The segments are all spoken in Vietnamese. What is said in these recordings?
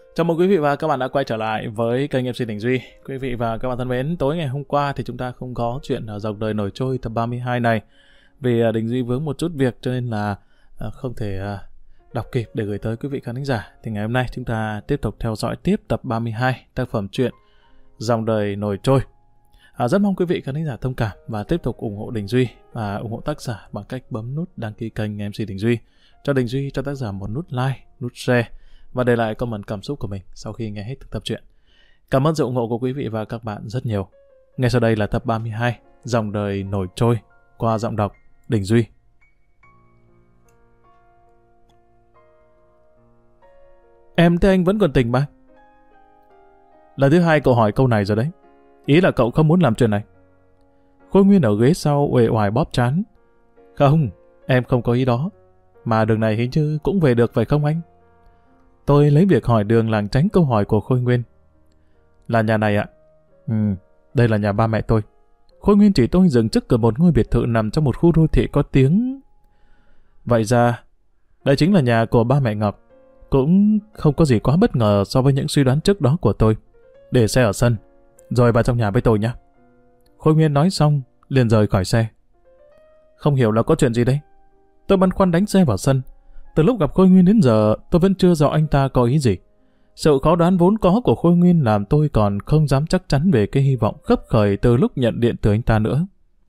Chào mừng quý vị và các bạn đã quay trở lại với kênh MC Đình Duy. Quý vị và các bạn thân mến, tối ngày hôm qua thì chúng ta không có chuyện Dòng Đời Nổi Trôi tập 32 này. Vì Đình Duy vướng một chút việc cho nên là không thể đọc kịp để gửi tới quý vị khán giả. Thì ngày hôm nay chúng ta tiếp tục theo dõi tiếp tập 32 tác phẩm truyện Dòng Đời Nổi Trôi. Rất mong quý vị khán giả thông cảm và tiếp tục ủng hộ Đình Duy và ủng hộ tác giả bằng cách bấm nút đăng ký kênh MC Đình Duy. Cho Đình Duy, cho tác giả một nút like, nút share và để lại comment cảm xúc của mình sau khi nghe hết tập truyện. Cảm ơn sự ủng hộ của quý vị và các bạn rất nhiều. Ngay sau đây là tập 32 Dòng Đời Nổi Trôi qua giọng đọc Đình Duy. Em thấy anh vẫn còn tỉnh mà. Lần thứ hai cậu hỏi câu này rồi đấy. Ý là cậu không muốn làm chuyện này. Khôi Nguyên ở ghế sau uể oải bóp trán. Không, em không có ý đó. Mà đường này hình như cũng về được phải không anh? Tôi lấy việc hỏi đường lảng tránh câu hỏi của Khôi Nguyên. Là nhà này ạ? Đây là nhà ba mẹ tôi. Khôi Nguyên chỉ tôi dừng trước cửa một ngôi biệt thự nằm trong một khu đô thị có tiếng. Vậy ra, đây chính là nhà của ba mẹ Ngọc. Cũng không có gì quá bất ngờ so với những suy đoán trước đó của tôi. Để xe ở sân, rồi vào trong nhà với tôi nhé. Khôi Nguyên nói xong, liền rời khỏi xe. Không hiểu là có chuyện gì đấy. Tôi băn khoăn đánh xe vào sân. Từ lúc gặp Khôi Nguyên đến giờ, tôi vẫn chưa rõ anh ta có ý gì. Sự khó đoán vốn có của Khôi Nguyên làm tôi còn không dám chắc chắn về cái hy vọng khấp khởi từ lúc nhận điện từ anh ta nữa.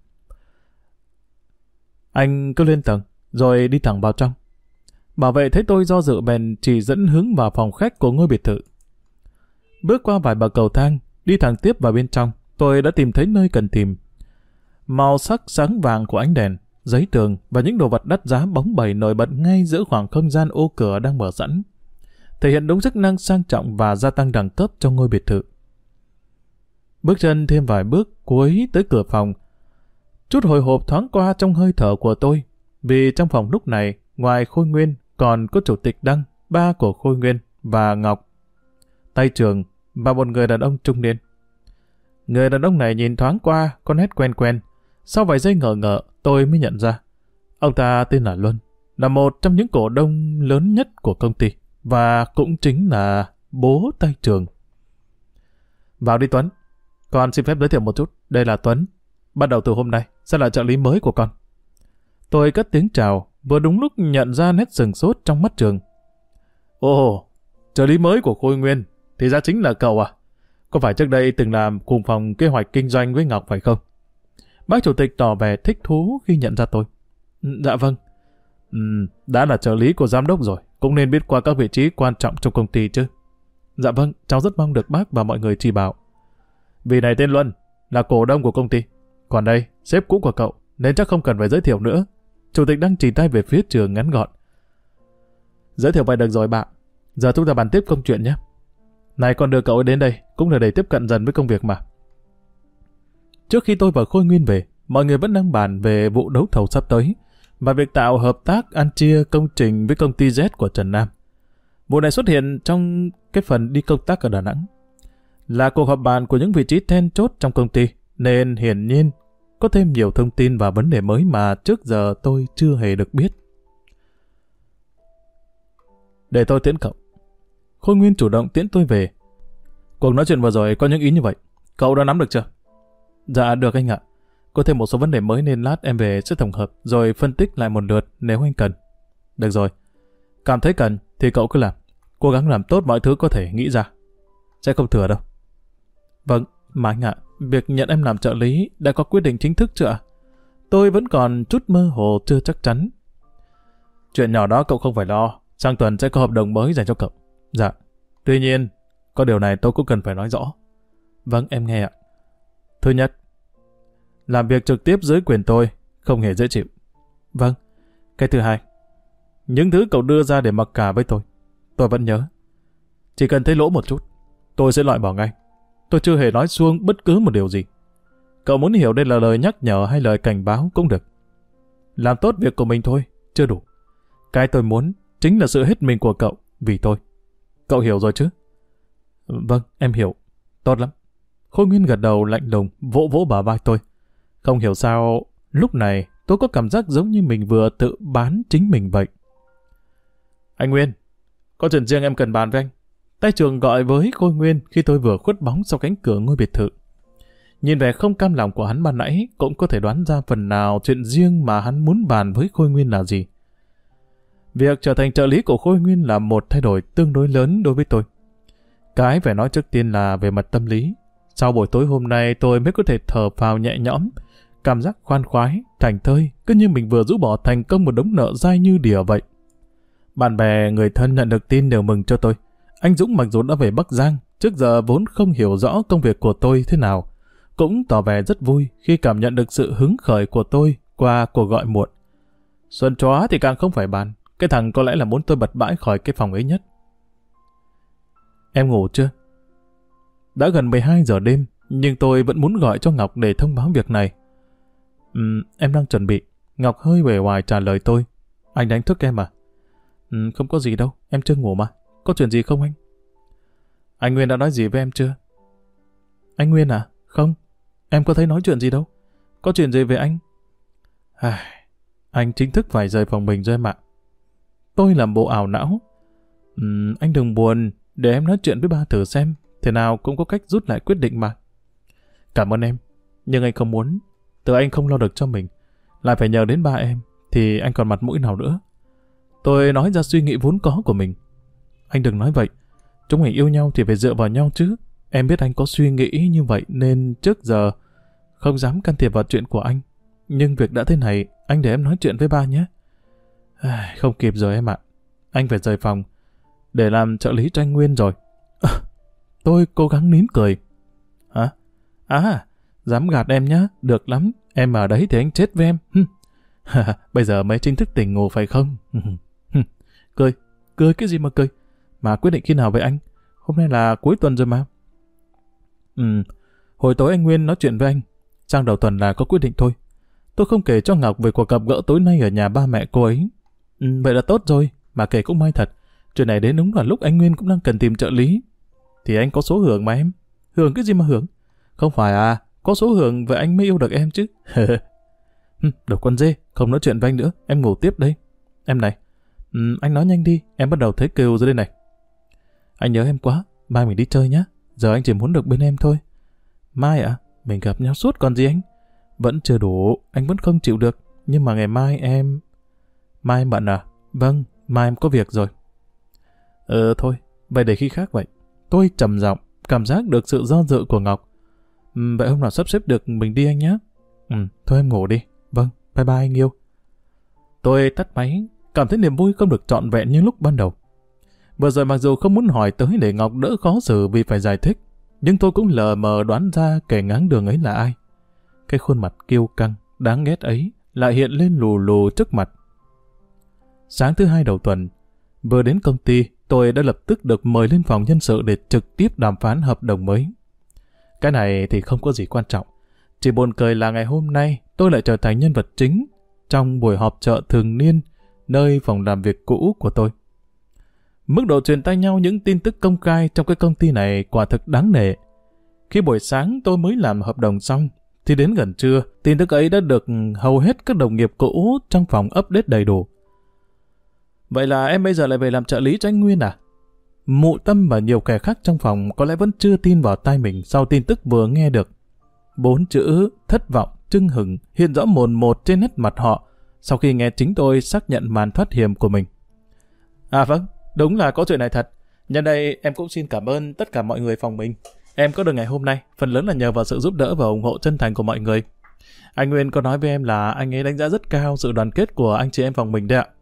Anh cứ lên tầng, rồi đi thẳng vào trong. Bảo vệ thấy tôi do dự bèn chỉ dẫn hướng vào phòng khách của ngôi biệt thự. Bước qua vài bậc cầu thang, đi thẳng tiếp vào bên trong, tôi đã tìm thấy nơi cần tìm. Màu sắc sáng vàng của ánh đèn, giấy tường và những đồ vật đắt giá bóng bẩy nổi bật ngay giữa khoảng không gian ô cửa đang mở sẵn, thể hiện đúng chức năng sang trọng và gia tăng đẳng cấp trong ngôi biệt thự. Bước chân thêm vài bước cuối tới cửa phòng. Chút hồi hộp thoáng qua trong hơi thở của tôi, vì trong phòng lúc này, ngoài Khôi Nguyên còn có Chủ tịch Đăng, ba của Khôi Nguyên và Ngọc, Tay Trường và một người đàn ông trung niên. Người đàn ông này nhìn thoáng qua có nét quen quen. Sau vài giây ngờ ngợ, tôi mới nhận ra. Ông ta tên là Luân, là một trong những cổ đông lớn nhất của công ty, và cũng chính là bố Tay Trường. Vào đi Tuấn. Con xin phép giới thiệu một chút. Đây là Tuấn. Bắt đầu từ hôm nay, sẽ là trợ lý mới của con. Tôi cất tiếng chào, vừa đúng lúc nhận ra nét sừng sốt trong mắt Trường. Ồ, trợ lý mới của Khôi Nguyên, thì ra chính là cậu à? Có phải trước đây từng làm cùng phòng kế hoạch kinh doanh với Ngọc phải không? Bác chủ tịch tỏ vẻ thích thú khi nhận ra tôi. Dạ vâng. Đã là trợ lý của giám đốc rồi, cũng nên biết qua các vị trí quan trọng trong công ty chứ. Dạ vâng, cháu rất mong được bác và mọi người chỉ bảo. Vị này tên Luân, là cổ đông của công ty. Còn đây, sếp cũ của cậu, nên chắc không cần phải giới thiệu nữa. Chủ tịch đang chỉ tay về phía Trường ngắn gọn. Giới thiệu vậy được rồi bạn. Giờ chúng ta bàn tiếp công chuyện nhé. Này, con đưa cậu ấy đến đây, cũng là để tiếp cận dần với công việc mà. Trước khi tôi và Khôi Nguyên về, mọi người vẫn đang bàn về vụ đấu thầu sắp tới và việc tạo hợp tác ăn chia công trình với công ty Z của Trần Nam. Vụ này xuất hiện trong cái phần đi công tác ở Đà Nẵng. Là cuộc họp bàn của những vị trí then chốt trong công ty, nên hiển nhiên có thêm nhiều thông tin và vấn đề mới mà trước giờ tôi chưa hề được biết. Để tôi tiễn cậu. Khôi Nguyên chủ động tiễn tôi về. Cuộc nói chuyện vừa rồi có những ý như vậy, cậu đã nắm được chưa? Dạ được anh ạ. Có thêm một số vấn đề mới nên lát em về sẽ tổng hợp rồi phân tích lại một lượt nếu anh cần. Được rồi. Cảm thấy cần thì cậu cứ làm. Cố gắng làm tốt mọi thứ có thể nghĩ ra. Sẽ không thừa đâu. Vâng, mà anh ạ, việc nhận em làm trợ lý đã có quyết định chính thức chưa ạ? Tôi vẫn còn chút mơ hồ chưa chắc chắn. Chuyện nhỏ đó cậu không phải lo. Sang tuần sẽ có hợp đồng mới dành cho cậu. Dạ. Tuy nhiên, có điều này tôi cũng cần phải nói rõ. Vâng, em nghe ạ. Thứ nhất, làm việc trực tiếp dưới quyền tôi không hề dễ chịu. Vâng. Cái thứ hai, những thứ cậu đưa ra để mặc cả với tôi vẫn nhớ. Chỉ cần thấy lỗ một chút, tôi sẽ loại bỏ ngay. Tôi chưa hề nói suông bất cứ một điều gì. Cậu muốn hiểu đây là lời nhắc nhở hay lời cảnh báo cũng được. Làm tốt việc của mình thôi, chưa đủ. Cái tôi muốn chính là sự hết mình của cậu vì tôi. Cậu hiểu rồi chứ? Vâng, em hiểu. Tốt lắm. Khôi Nguyên gật đầu lạnh lùng, vỗ vỗ bả vai tôi. Không hiểu sao, lúc này tôi có cảm giác giống như mình vừa tự bán chính mình vậy. Anh Nguyên, có chuyện riêng em cần bàn với anh. Tay Trường gọi với Khôi Nguyên khi tôi vừa khuất bóng sau cánh cửa ngôi biệt thự. Nhìn vẻ không cam lòng của hắn ban nãy, cũng có thể đoán ra phần nào chuyện riêng mà hắn muốn bàn với Khôi Nguyên là gì. Việc trở thành trợ lý của Khôi Nguyên là một thay đổi tương đối lớn đối với tôi. Cái phải nói trước tiên là về mặt tâm lý. Sau buổi tối hôm nay tôi mới có thể thở phào nhẹ nhõm, cảm giác khoan khoái, thảnh thơi, cứ như mình vừa rũ bỏ thành công một đống nợ dai như đỉa vậy. Bạn bè, người thân nhận được tin đều mừng cho tôi. Anh Dũng mặc dù đã về Bắc Giang, trước giờ vốn không hiểu rõ công việc của tôi thế nào, cũng tỏ vẻ rất vui khi cảm nhận được sự hứng khởi của tôi qua cuộc gọi muộn. Xuân chó thì càng không phải bàn, cái thằng có lẽ là muốn tôi bật bãi khỏi cái phòng ấy nhất. Em ngủ chưa? Đã gần 12 giờ đêm, nhưng tôi vẫn muốn gọi cho Ngọc để thông báo việc này. Em đang chuẩn bị. Ngọc hơi uể oải trả lời tôi. Anh đánh thức em à? Không có gì đâu, em chưa ngủ mà. Có chuyện gì không anh? Anh Nguyên đã nói gì với em chưa? Anh Nguyên à? Không, em có thấy nói chuyện gì đâu. Có chuyện gì về anh? Anh chính thức phải rời phòng mình rồi em ạ. Tôi làm bộ ảo não. Anh đừng buồn, để em nói chuyện với ba thử xem. Thế nào cũng có cách rút lại quyết định mà. Cảm ơn em, nhưng anh không muốn. Từ anh không lo được cho mình, lại phải nhờ đến ba em, thì anh còn mặt mũi nào nữa. Tôi nói ra suy nghĩ vốn có của mình. Anh đừng nói vậy. Chúng mình yêu nhau thì phải dựa vào nhau chứ. Em biết anh có suy nghĩ như vậy nên trước giờ không dám can thiệp vào chuyện của anh. Nhưng việc đã thế này, anh để em nói chuyện với ba nhé. Không kịp rồi em ạ. Anh phải rời phòng để làm trợ lý cho anh Nguyên rồi. Tôi cố gắng nín cười. Hả? Dám gạt em nhá, được lắm. Em ở đấy thì anh chết với em. Bây giờ mới chính thức tỉnh ngủ phải không? Cười cái gì mà cười? Mà quyết định khi nào với anh? Hôm nay là cuối tuần rồi mà. Hồi tối anh Nguyên nói chuyện với anh. Sang đầu tuần là có quyết định thôi. Tôi không kể cho Ngọc về cuộc gặp gỡ tối nay ở nhà ba mẹ cô ấy. Vậy là tốt rồi, mà kể cũng may thật. Chuyện này đến đúng là lúc anh Nguyên cũng đang cần tìm trợ lý. Thì anh có số hưởng mà em. Hưởng cái gì mà hưởng? Không phải à, có số hưởng vậy anh mới yêu được em chứ. Đồ con dê, không nói chuyện với anh nữa, em ngủ tiếp đây. Em này, anh nói nhanh đi, em bắt đầu thấy kêu rồi đây này. Anh nhớ em quá, mai mình đi chơi nhá. Giờ anh chỉ muốn được bên em thôi. Mai ạ? Mình gặp nhau suốt còn gì anh? Vẫn chưa đủ, anh vẫn không chịu được. Nhưng mà ngày mai em... Mai em bận à? Vâng, mai em có việc rồi. Thôi, vậy để khi khác vậy. Tôi trầm giọng, cảm giác được sự do dự của Ngọc. Vậy hôm nào sắp xếp được mình đi anh nhé. Thôi em ngủ đi. Vâng, bye bye anh yêu. Tôi tắt máy, cảm thấy niềm vui không được trọn vẹn như lúc ban đầu. Vừa rồi mặc dù không muốn hỏi tới để Ngọc đỡ khó xử vì phải giải thích, nhưng tôi cũng lờ mờ đoán ra kẻ ngáng đường ấy là ai. Cái khuôn mặt kiêu căng, đáng ghét ấy lại hiện lên lù lù trước mặt. Sáng thứ hai đầu tuần, vừa đến công ty, tôi đã lập tức được mời lên phòng nhân sự để trực tiếp đàm phán hợp đồng mới. Cái này thì không có gì quan trọng. Chỉ buồn cười là ngày hôm nay tôi lại trở thành nhân vật chính trong buổi họp chợ thường niên nơi phòng làm việc cũ của tôi. Mức độ truyền tay nhau những tin tức công khai trong cái công ty này quả thực đáng nể. Khi buổi sáng tôi mới làm hợp đồng xong, thì đến gần trưa, tin tức ấy đã được hầu hết các đồng nghiệp cũ trong phòng update đầy đủ. Vậy là em bây giờ lại về làm trợ lý cho anh Nguyên à? Mụ Tâm và nhiều kẻ khác trong phòng có lẽ vẫn chưa tin vào tai mình sau tin tức vừa nghe được. 4 chữ thất vọng, chưng hửng hiện rõ mồn một trên nét mặt họ sau khi nghe chính tôi xác nhận màn thoát hiểm của mình. À vâng, đúng là có chuyện này thật. Nhân đây em cũng xin cảm ơn tất cả mọi người phòng mình. Em có được ngày hôm nay, phần lớn là nhờ vào sự giúp đỡ và ủng hộ chân thành của mọi người. Anh Nguyên có nói với em là anh ấy đánh giá rất cao sự đoàn kết của anh chị em phòng mình đấy ạ.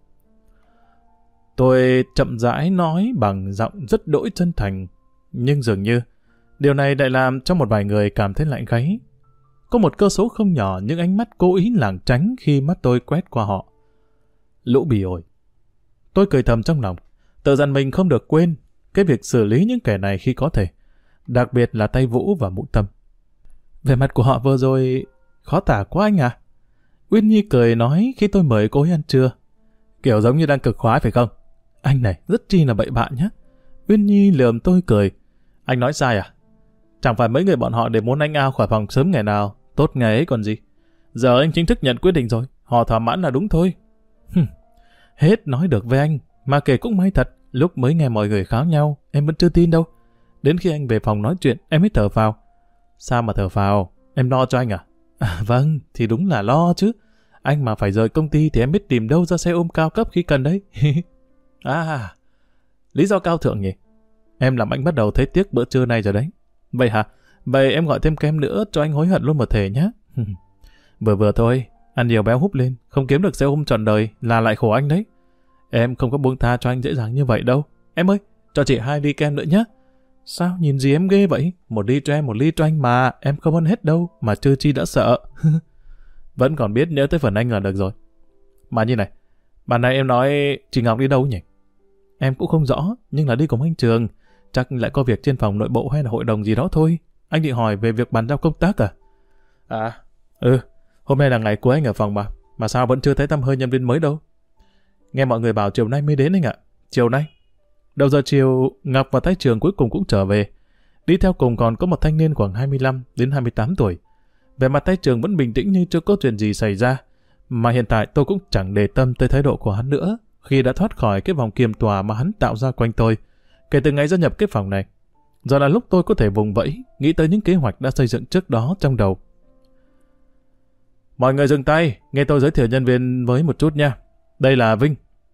Tôi chậm rãi nói bằng giọng rất đỗi chân thành, nhưng dường như điều này lại làm cho một vài người cảm thấy lạnh gáy. Có một cơ số không nhỏ những ánh mắt cố ý lảng tránh khi mắt tôi quét qua họ. Lũ bỉ ổi. Tôi cười thầm trong lòng, tự dặn mình không được quên cái việc xử lý những kẻ này khi có thể, đặc biệt là tay Vũ và Mụ Tâm. Vẻ mặt của họ vừa rồi khó tả quá anh à? Uyên Nhi cười nói khi tôi mời cô ấy ăn trưa. Kiểu giống như đang cực khoái phải không? Anh này rất chi là bậy bạ nhé. Uyên Nhi lườm tôi cười. Anh nói sai à? Chẳng phải mấy người bọn họ để muốn anh out khỏi phòng sớm ngày nào, tốt ngày ấy còn gì. Giờ anh chính thức nhận quyết định rồi, họ thỏa mãn là đúng thôi. Hết nói được với anh, mà kể cũng may thật Lúc mới nghe mọi người kháo nhau, em vẫn chưa tin đâu. Đến khi anh về phòng nói chuyện, em mới thở phào. Sao mà thở phào? Em lo cho anh à? Vâng, thì đúng là lo chứ. Anh mà phải rời công ty thì em biết tìm đâu ra xe ôm cao cấp khi cần đấy. Lý do cao thượng nhỉ? Em làm anh bắt đầu thấy tiếc bữa trưa nay rồi đấy. Vậy hả? Vậy em gọi thêm kem nữa cho anh hối hận luôn một thể nhé. Vừa thôi, ăn nhiều béo húp lên, không kiếm được xe ôm trọn đời là lại khổ anh đấy. Em không có buông tha cho anh dễ dàng như vậy đâu. Em ơi, cho chị 2 ly kem nữa nhé. Sao nhìn gì em ghê vậy? 1 ly cho em, 1 ly cho anh mà. Em không ăn hết đâu, mà chưa chi đã sợ. Vẫn còn biết nhớ tới phần anh là được rồi. Mà như này, bạn này em nói chị Ngọc đi đâu nhỉ? Em cũng không rõ, nhưng là đi cùng anh Trường. Chắc lại có việc trên phòng nội bộ hay là hội đồng gì đó thôi. Anh định hỏi về việc bàn giao công tác à? Hôm nay là ngày cuối anh ở phòng mà sao vẫn chưa thấy tăm hơi nhân viên mới đâu? Nghe mọi người bảo chiều nay mới đến anh ạ. Chiều nay? Đầu giờ chiều, Ngọc và Thái Trường cuối cùng cũng trở về. Đi theo cùng còn có một thanh niên khoảng 25 đến 28 tuổi. Về mặt Thái Trường vẫn bình tĩnh như chưa có chuyện gì xảy ra. Mà hiện tại tôi cũng chẳng để tâm tới thái độ của hắn nữa khi đã thoát khỏi cái vòng kiềm tòa mà hắn tạo ra quanh tôi kể từ ngày gia nhập cái phòng này. Giờ là lúc tôi có thể vùng vẫy, nghĩ tới những kế hoạch đã xây dựng trước đó trong đầu. Mọi người dừng tay, nghe tôi giới thiệu nhân viên mới một chút nha. Đây là Vinh.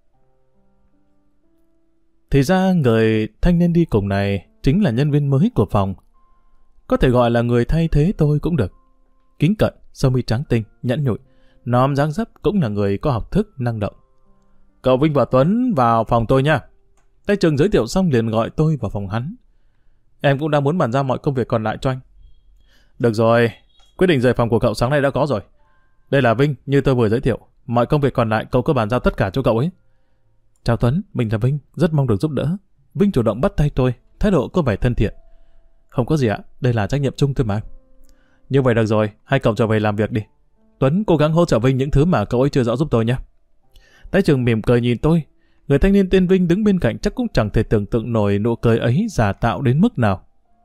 Thì ra người thanh niên đi cùng này chính là nhân viên mới của phòng. Có thể gọi là người thay thế tôi cũng được. Kính cận, sâu mi trắng tinh, nhẵn nhụi, nóm dáng dấp cũng là người có học thức, năng động. Cậu Vinh và Tuấn vào phòng tôi nha. Tay Trường giới thiệu xong liền gọi tôi vào phòng hắn. Em cũng đang muốn bàn giao mọi công việc còn lại cho anh. Được rồi, quyết định rời phòng của cậu sáng nay đã có rồi. Đây là Vinh, như tôi vừa giới thiệu. Mọi công việc còn lại cậu cứ bàn giao tất cả cho cậu ấy. Chào Tuấn, mình là Vinh, rất mong được giúp đỡ. Vinh chủ động bắt tay tôi, thái độ có vẻ thân thiện. Không có gì ạ, đây là trách nhiệm chung thôi mà. Như vậy được rồi, hai cậu trở về làm việc đi. Tuấn cố gắng hỗ trợ Vinh những thứ mà cậu ấy chưa rõ giúp tôi nhé. Thái Trường mỉm cười nhìn tôi. Người thanh niên tên Vinh đứng bên cạnh chắc cũng chẳng thể tưởng tượng nổi nụ cười ấy giả tạo đến mức nào.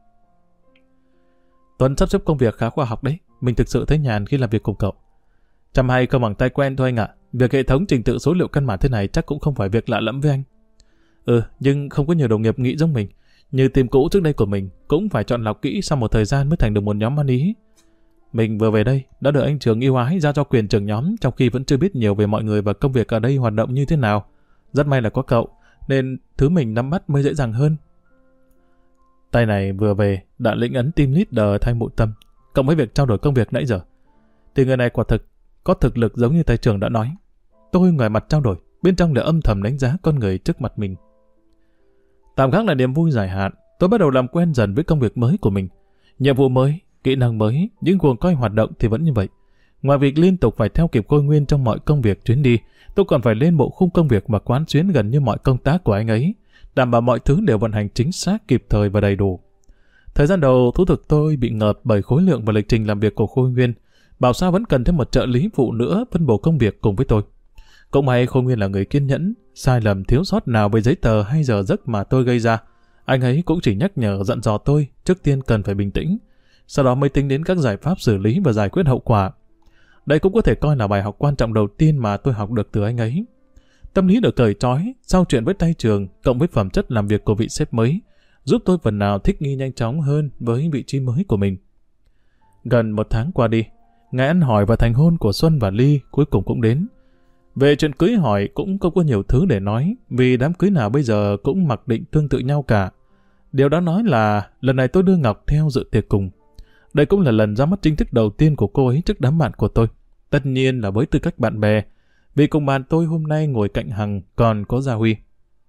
Tuấn sắp xếp công việc khá khoa học đấy. Mình thực sự thấy nhàn khi làm việc cùng cậu. Chăm hay không bằng tay quen thôi anh ạ. Việc hệ thống trình tự số liệu căn bản thế này chắc cũng không phải việc lạ lẫm với anh. Nhưng không có nhiều đồng nghiệp nghĩ giống mình. Như team cũ trước đây của mình cũng phải chọn lọc kỹ sau một thời gian mới thành được một nhóm ăn ý. Mình vừa về đây đã được anh Trường yêu ái ra cho quyền trưởng nhóm trong khi vẫn chưa biết nhiều về mọi người và công việc ở đây hoạt động như thế nào. Rất may là có cậu nên thứ mình nắm bắt mới dễ dàng hơn. Tay này vừa về đã lĩnh ấn team leader thay Mụ Tâm, cộng với việc trao đổi công việc nãy giờ. Thì người này quả thực có thực lực giống như tay Trường đã nói. Tôi ngoài mặt trao đổi, bên trong là âm thầm đánh giá con người trước mặt mình. Tạm gác là niềm vui dài hạn, tôi bắt đầu làm quen dần với công việc mới của mình. Nhiệm vụ mới, kỹ năng mới, những guồng quay hoạt động thì vẫn như vậy. Ngoài việc liên tục phải theo kịp Khôi Nguyên trong mọi công việc chuyến đi, tôi còn phải lên bộ khung công việc và quán xuyến gần như mọi công tác của anh ấy, đảm bảo mọi thứ đều vận hành chính xác, kịp thời và đầy đủ. Thời gian đầu, thú thực tôi bị ngợp bởi khối lượng và lịch trình làm việc của Khôi Nguyên. Bảo sao vẫn cần thêm một trợ lý phụ nữa phân bổ công việc cùng với tôi. Cũng may Khôi Nguyên là người kiên nhẫn, sai lầm thiếu sót nào về giấy tờ hay giờ giấc mà tôi gây ra, anh ấy cũng chỉ nhắc nhở dặn dò tôi trước tiên cần phải bình tĩnh, sau đó mới tính đến các giải pháp xử lý và giải quyết hậu quả. Đây cũng có thể coi là bài học quan trọng đầu tiên mà tôi học được từ anh ấy. Tâm lý được cởi trói sau chuyện với tay Trường cộng với phẩm chất làm việc của vị sếp mới, giúp tôi phần nào thích nghi nhanh chóng hơn với vị trí mới của mình. Gần 1 tháng qua đi, ngày ăn hỏi và thành hôn của Xuân và Ly cuối cùng cũng đến. Về chuyện cưới hỏi cũng không có nhiều thứ để nói, vì đám cưới nào bây giờ cũng mặc định tương tự nhau cả. Điều đó nói là lần này tôi đưa Ngọc theo dự tiệc cùng. Đây cũng là lần ra mắt chính thức đầu tiên của cô ấy trước đám bạn của tôi. Tất nhiên là với tư cách bạn bè, vì cùng bàn tôi hôm nay ngồi cạnh Hằng còn có Gia Huy.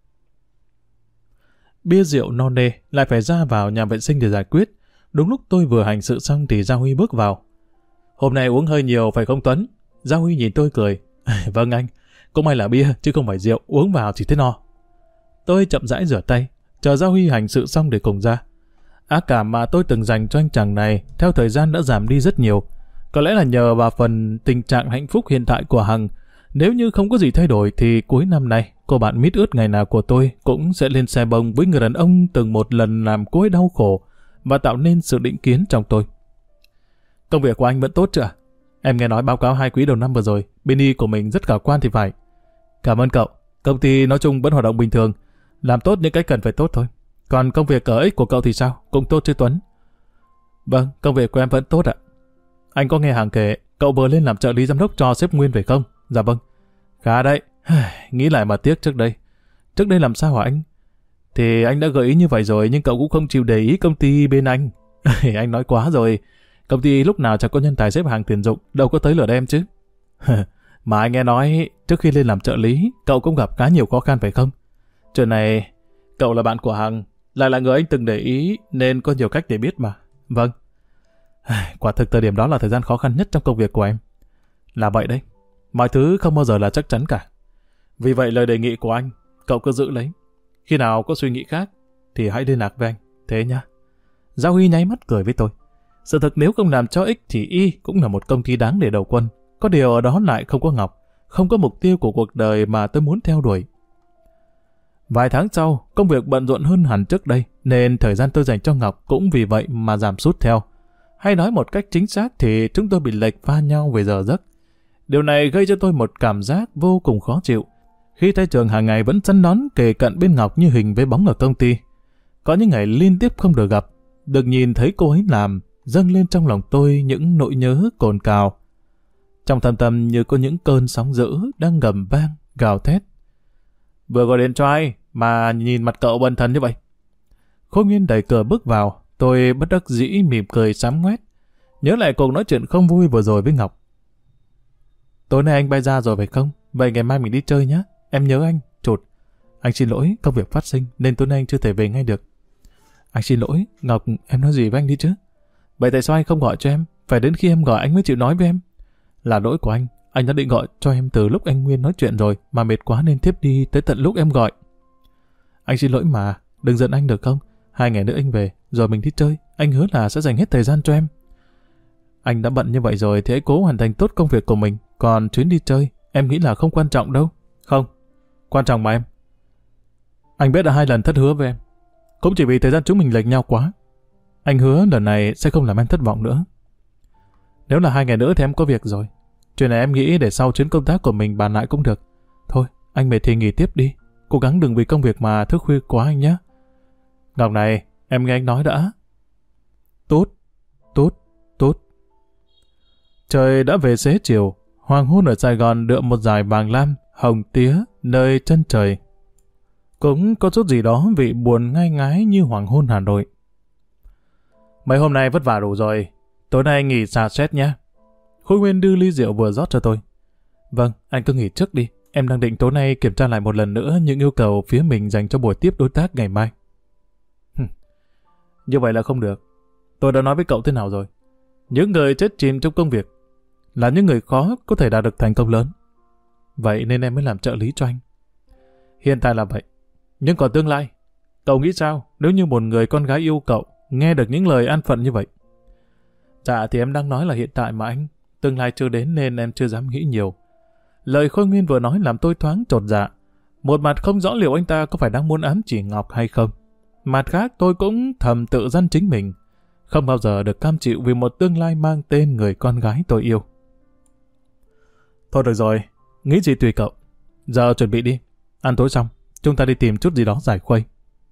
Bia rượu no nê lại phải ra vào nhà vệ sinh để giải quyết. Đúng lúc tôi vừa hành sự xong thì Gia Huy bước vào. Hôm nay uống hơi nhiều phải không Tuấn? Gia Huy nhìn tôi cười. Vâng anh, cũng may là bia chứ không phải rượu, uống vào chỉ thấy no. Tôi chậm rãi rửa tay, chờ Gia Huy hành sự xong để cùng ra. Ác cảm mà tôi từng dành cho anh chàng này theo thời gian đã giảm đi rất nhiều. Có lẽ là nhờ vào phần tình trạng hạnh phúc hiện tại của Hằng. Nếu như không có gì thay đổi thì cuối năm nay, cô bạn mít ướt ngày nào của tôi cũng sẽ lên xe bông với người đàn ông từng một lần làm cô ấy đau khổ và tạo nên sự định kiến trong tôi. Công việc của anh vẫn tốt chứ ạ? Em nghe nói báo cáo 2 quý đầu năm vừa rồi, bên y của mình rất khả quan thì phải. Cảm ơn cậu. Công ty nói chung vẫn hoạt động bình thường. Làm tốt những cái cần phải tốt thôi. Còn công việc ở ích của cậu thì sao? Cũng tốt chứ Tuấn? Vâng, công việc của em vẫn tốt ạ. Anh có nghe Hằng kể cậu vừa lên làm trợ lý giám đốc cho sếp Nguyên phải không? Dạ vâng. Khá đấy. Nghĩ lại mà tiếc trước đây. Trước đây làm sao hả anh? Thì anh đã gợi ý như vậy rồi nhưng cậu cũng không chịu để ý công ty bên anh. Anh nói quá rồi. Công ty lúc nào chẳng có nhân tài xếp hàng tuyển dụng, đâu có tới lượt em chứ. Mà anh nghe nói trước khi lên làm trợ lý, cậu cũng gặp khá nhiều khó khăn phải không? Chuyện này, cậu là bạn của Hằng, lại là người anh từng để ý nên có nhiều cách để biết mà. Vâng. Quả thực thời điểm đó là thời gian khó khăn nhất trong công việc của em. Là vậy đấy. Mọi thứ không bao giờ là chắc chắn cả. Vì vậy lời đề nghị của anh, cậu cứ giữ lấy. Khi nào có suy nghĩ khác, thì hãy liên lạc với anh. Thế nhá. Giao Huy nháy mắt cười với tôi. Sự thật nếu không làm cho ích thì Y cũng là một công ty đáng để đầu quân. Có điều ở đó lại không có Ngọc, không có mục tiêu của cuộc đời mà tôi muốn theo đuổi. Vài tháng sau, công việc bận rộn hơn hẳn trước đây, nên thời gian tôi dành cho Ngọc cũng vì vậy mà giảm sút theo. Hay nói một cách chính xác thì chúng tôi bị lệch pha nhau về giờ giấc. Điều này gây cho tôi một cảm giác vô cùng khó chịu. Khi tới trường hàng ngày vẫn săn đón kề cận bên Ngọc như hình với bóng ở công ty. Có những ngày liên tiếp không được gặp, được nhìn thấy cô ấy làm, dâng lên trong lòng tôi những nỗi nhớ cồn cào. Trong thâm tâm như có những cơn sóng dữ đang gầm vang, gào thét. Vừa gọi điện cho ai mà nhìn mặt cậu bần thần như vậy? Khôi Nguyên đẩy cửa bước vào, tôi bất đắc dĩ mỉm cười sám ngoét. Nhớ lại cuộc nói chuyện không vui vừa rồi với Ngọc. Tối nay anh bay ra rồi phải không? Vậy ngày mai mình đi chơi nhé. Em nhớ anh. Chụt. Anh xin lỗi, công việc phát sinh nên tối nay anh chưa thể về ngay được. Anh xin lỗi, Ngọc, em nói gì với anh đi chứ? Vậy tại sao anh không gọi cho em? Phải đến khi em gọi anh mới chịu nói với em. Là lỗi của anh đã định gọi cho em từ lúc anh Nguyên nói chuyện rồi, mà mệt quá nên thiếp đi tới tận lúc em gọi. Anh xin lỗi mà, đừng giận anh được không? 2 ngày nữa anh về, rồi mình đi chơi, anh hứa là sẽ dành hết thời gian cho em. Anh đã bận như vậy rồi thì hãy cố hoàn thành tốt công việc của mình, còn chuyến đi chơi, em nghĩ là không quan trọng đâu. Không, quan trọng mà em. Anh biết đã 2 lần thất hứa với em, cũng chỉ vì thời gian chúng mình lệch nhau quá. Anh hứa lần này sẽ không làm em thất vọng nữa. Nếu là 2 ngày nữa thì em có việc rồi. Chuyện này em nghĩ để sau chuyến công tác của mình bàn lại cũng được. Thôi, anh mệt thì nghỉ tiếp đi. Cố gắng đừng vì công việc mà thức khuya quá anh nhé. Ngọc này, em nghe anh nói đã. Tốt. Trời đã về xế chiều. Hoàng hôn ở Sài Gòn đượm một dải vàng lam, hồng tía nơi chân trời. Cũng có chút gì đó vị buồn ngai ngái như hoàng hôn Hà Nội. Mấy hôm nay vất vả đủ rồi. Tối nay nghỉ xả stress nhé. Khôi Nguyên đưa ly rượu vừa rót cho tôi. Vâng, anh cứ nghỉ trước đi. Em đang định tối nay kiểm tra lại một lần nữa những yêu cầu phía mình dành cho buổi tiếp đối tác ngày mai. Như vậy là không được. Tôi đã nói với cậu thế nào rồi. Những người chết chìm trong công việc là những người khó có thể đạt được thành công lớn. Vậy nên em mới làm trợ lý cho anh. Hiện tại là vậy. Nhưng còn tương lai, cậu nghĩ sao nếu như một người con gái yêu cậu nghe được những lời an phận như vậy? Dạ thì em đang nói là hiện tại mà anh. Tương lai chưa đến nên em chưa dám nghĩ nhiều. Lời Khôi Nguyên vừa nói làm tôi thoáng chột dạ. Một mặt không rõ liệu anh ta có phải đang muốn ám chỉ Ngọc hay không. Mặt khác tôi cũng thầm tự dằn chính mình. Không bao giờ được cam chịu vì một tương lai mang tên người con gái tôi yêu. Thôi được rồi, nghĩ gì tùy cậu. Giờ chuẩn bị đi. Ăn tối xong, chúng ta đi tìm chút gì đó giải khuây.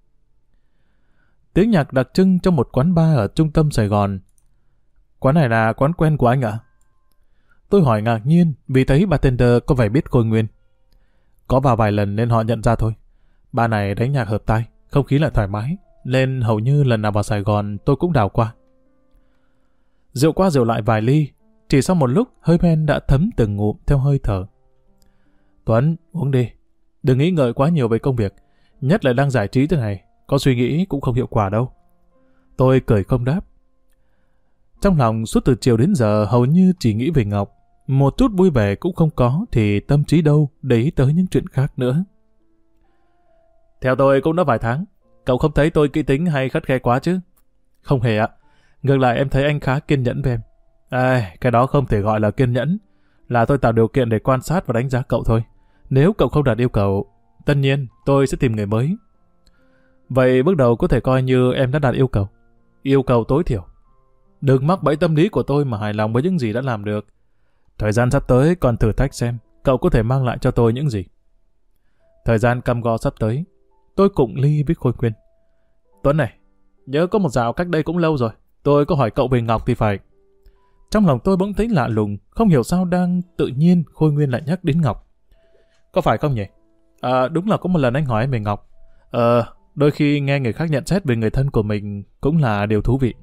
Tiếng nhạc đặc trưng trong một quán bar ở trung tâm Sài Gòn. Quán này là quán quen của anh ạ? Tôi hỏi ngạc nhiên vì thấy bartender có vẻ biết Khôi Nguyên. Có vào vài lần nên họ nhận ra thôi. Bar này đánh nhạc hợp tai, không khí lại thoải mái, nên hầu như lần nào vào Sài Gòn tôi cũng đào qua. Rượu qua rượu lại vài ly, chỉ sau một lúc hơi men đã thấm từng ngụm theo hơi thở. Tuấn, uống đi. Đừng nghĩ ngợi quá nhiều về công việc, nhất là đang giải trí thế này, có suy nghĩ cũng không hiệu quả đâu. Tôi cười không đáp. Trong lòng suốt từ chiều đến giờ hầu như chỉ nghĩ về Ngọc. Một chút vui vẻ cũng không có thì tâm trí đâu để ý tới những chuyện khác nữa. Theo tôi cũng đã vài tháng. Cậu không thấy tôi kỹ tính hay khắt khe quá chứ? Không hề ạ. Ngược lại em thấy anh khá kiên nhẫn với em. Cái đó không thể gọi là kiên nhẫn. Là tôi tạo điều kiện để quan sát và đánh giá cậu thôi. Nếu cậu không đạt yêu cầu, tất nhiên tôi sẽ tìm người mới. Vậy bước đầu có thể coi như em đã đạt yêu cầu. Yêu cầu tối thiểu. Đừng mắc bẫy tâm lý của tôi mà hài lòng với những gì đã làm được. Thời gian sắp tới còn thử thách xem cậu có thể mang lại cho tôi những gì. Thời gian cam go sắp tới, Tôi cụng ly với Khôi Nguyên. Tuấn này, nhớ có một dạo cách đây cũng lâu rồi, tôi có hỏi cậu về Ngọc thì phải. Trong lòng tôi bỗng thấy lạ lùng, không hiểu sao đang tự nhiên Khôi Nguyên lại nhắc đến Ngọc. Có phải không nhỉ? Đúng là có một lần anh hỏi em về Ngọc. Đôi khi nghe người khác nhận xét về người thân của mình cũng là điều thú vị.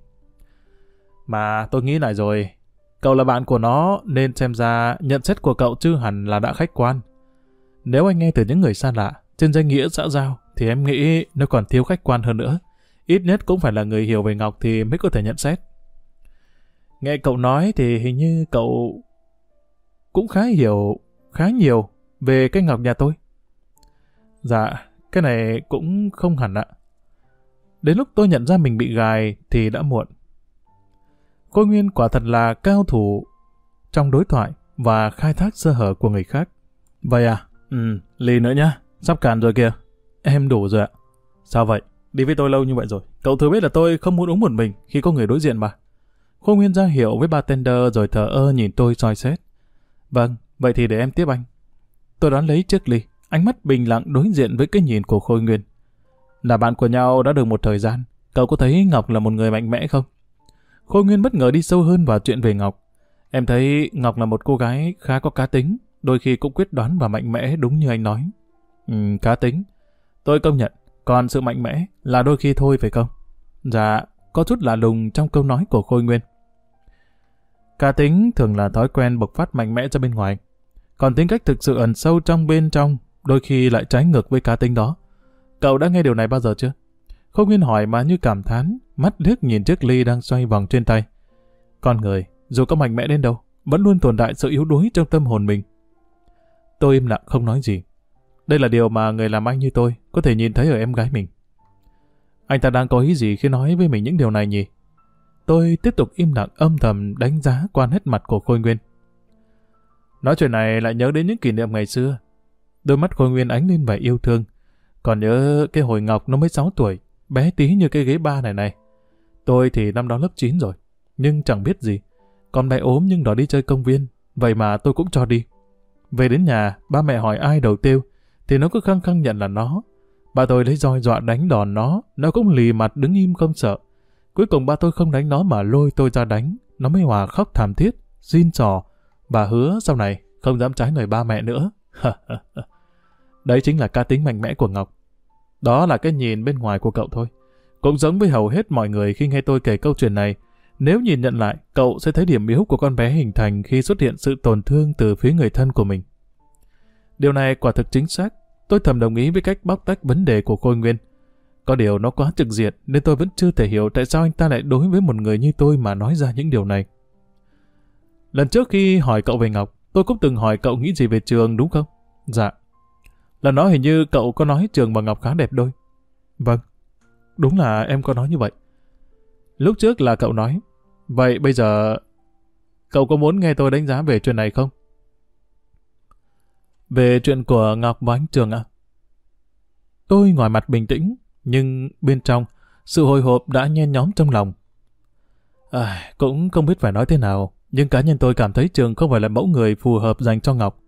Mà tôi nghĩ lại rồi, cậu là bạn của nó nên xem ra nhận xét của cậu chưa hẳn là đã khách quan. Nếu anh nghe từ những người xa lạ, trên danh nghĩa xã giao, thì em nghĩ nó còn thiếu khách quan hơn nữa. Ít nhất cũng phải là người hiểu về Ngọc thì mới có thể nhận xét. Nghe cậu nói thì hình như cậu cũng khá nhiều về cái Ngọc nhà tôi. Dạ, cái này cũng không hẳn ạ. Đến lúc tôi nhận ra mình bị gài thì đã muộn. Khôi Nguyên quả thật là cao thủ trong đối thoại và khai thác sơ hở của người khác. Vậy à? Ly nữa nhá. Sắp cạn rồi kìa. Em đủ rồi ạ. Sao vậy? Đi với tôi lâu như vậy rồi. Cậu thừa biết là tôi không muốn uống một mình khi có người đối diện mà. Khôi Nguyên ra hiệu với bartender rồi thờ ơ nhìn tôi soi xét. Vâng, vậy thì để em tiếp anh. Tôi đón lấy chiếc ly, ánh mắt bình lặng đối diện với cái nhìn của Khôi Nguyên. Là bạn của nhau đã được một thời gian, cậu có thấy Ngọc là một người mạnh mẽ không? Khôi Nguyên bất ngờ đi sâu hơn vào chuyện về Ngọc. Em thấy Ngọc là một cô gái khá có cá tính, đôi khi cũng quyết đoán và mạnh mẽ đúng như anh nói. Cá tính. Tôi công nhận, còn sự mạnh mẽ là đôi khi thôi phải không? Dạ, có chút lạ lùng trong câu nói của Khôi Nguyên. Cá tính thường là thói quen bộc phát mạnh mẽ ra bên ngoài, còn tính cách thực sự ẩn sâu trong bên trong đôi khi lại trái ngược với cá tính đó. Cậu đã nghe điều này bao giờ chưa? Khôi Nguyên hỏi mà như cảm thán, mắt liếc nhìn chiếc ly đang xoay vòng trên tay. Con người, dù có mạnh mẽ đến đâu, vẫn luôn tồn tại sự yếu đuối trong tâm hồn mình. Tôi im lặng không nói gì. Đây là điều mà người làm anh như tôi có thể nhìn thấy ở em gái mình. Anh ta đang có ý gì khi nói với mình những điều này nhỉ? Tôi tiếp tục im lặng âm thầm đánh giá qua nét mặt của Khôi Nguyên. Nói chuyện này lại nhớ đến những kỷ niệm ngày xưa. Đôi mắt Khôi Nguyên ánh lên vẻ yêu thương. Còn nhớ cái hồi Ngọc nó mới 6 tuổi, bé tí như cái ghế ba này. Tôi thì năm đó lớp 9 rồi, nhưng chẳng biết gì. Con bé ốm nhưng đòi đi chơi công viên, vậy mà tôi cũng cho đi. Về đến nhà, ba mẹ hỏi ai đầu tiêu, thì nó cứ khăng khăng nhận là nó. Ba tôi lấy roi dọa đánh đòn nó cũng lì mặt đứng im không sợ. Cuối cùng ba tôi không đánh nó mà lôi tôi ra đánh, nó mới hòa khóc thảm thiết, xin xỏ, và hứa sau này không dám trái lời ba mẹ nữa. Đấy chính là cá tính mạnh mẽ của Ngọc. Đó là cái nhìn bên ngoài của cậu thôi. Cũng giống với hầu hết mọi người khi nghe tôi kể câu chuyện này, nếu nhìn nhận lại, cậu sẽ thấy điểm yếu của con bé hình thành khi xuất hiện sự tổn thương từ phía người thân của mình. Điều này quả thực chính xác. Tôi thầm đồng ý với cách bóc tách vấn đề của Khôi Nguyên. Có điều nó quá trực diện nên tôi vẫn chưa thể hiểu tại sao anh ta lại đối với một người như tôi mà nói ra những điều này. Lần trước khi hỏi cậu về Ngọc, tôi cũng từng hỏi cậu nghĩ gì về Trường đúng không? Dạ. Lần đó hình như cậu có nói Trường và Ngọc khá đẹp đôi. Vâng, đúng là em có nói như vậy. Lúc trước là cậu nói. Vậy bây giờ cậu có muốn nghe tôi đánh giá về chuyện này không? Về chuyện của Ngọc và anh Trường à? Tôi ngoài mặt bình tĩnh, nhưng bên trong, sự hồi hộp đã nhen nhóm trong lòng. Cũng không biết phải nói thế nào, nhưng cá nhân tôi cảm thấy Trường không phải là mẫu người phù hợp dành cho Ngọc.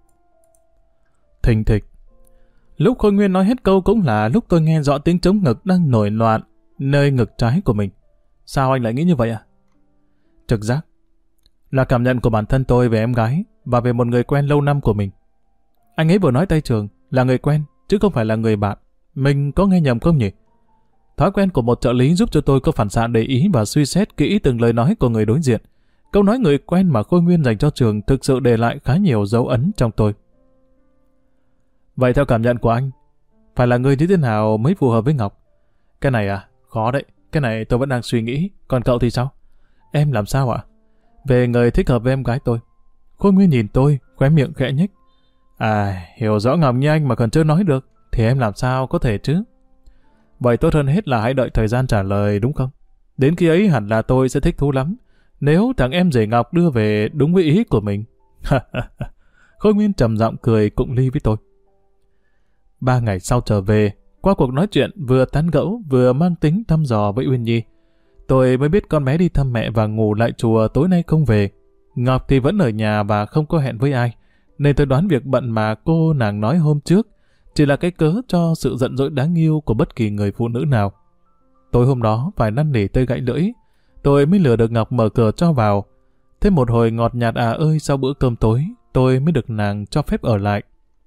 Thình thịch. Lúc Khôi Nguyên nói hết câu cũng là lúc tôi nghe rõ tiếng trống ngực đang nổi loạn nơi ngực trái của mình. Sao anh lại nghĩ như vậy à? Trực giác. Là cảm nhận của bản thân tôi về em gái và về một người quen lâu năm của mình. Anh ấy vừa nói tay Trường là người quen, chứ không phải là người bạn. Mình có nghe nhầm không nhỉ? Thói quen của một trợ lý giúp cho tôi có phản xạ để ý và suy xét kỹ từng lời nói của người đối diện. Câu nói người quen mà Khôi Nguyên dành cho Trường thực sự để lại khá nhiều dấu ấn trong tôi. Vậy theo cảm nhận của anh, phải là người như thế nào mới phù hợp với Ngọc? Cái này à? Khó đấy. Cái này tôi vẫn đang suy nghĩ. Còn cậu thì sao? Em làm sao ạ? Về người thích hợp với em gái tôi. Khôi Nguyên nhìn tôi, khóe miệng khẽ nhếch. Hiểu rõ Ngọc như anh mà còn chưa nói được, thì em làm sao có thể chứ? Vậy tốt hơn hết là hãy đợi thời gian trả lời đúng không? Đến khi ấy hẳn là tôi sẽ thích thú lắm. Nếu thằng em rể Ngọc đưa về đúng với ý của mình. Khôi Nguyên trầm giọng cười cụng ly với tôi. 3 ngày sau trở về, qua cuộc nói chuyện vừa tán gẫu vừa mang tính thăm dò với Uyên Nhi, tôi mới biết con bé đi thăm mẹ và ngủ lại chùa tối nay không về. Ngọc thì vẫn ở nhà và không có hẹn với ai, nên tôi đoán việc bận mà cô nàng nói hôm trước chỉ là cái cớ cho sự giận dỗi đáng yêu của bất kỳ người phụ nữ nào. Tối hôm đó phải năn nỉ tới gãy lưỡi, tôi mới lừa được Ngọc mở cửa cho vào. Thế một hồi ngọt nhạt ơi, sau bữa cơm tối, tôi mới được nàng cho phép ở lại.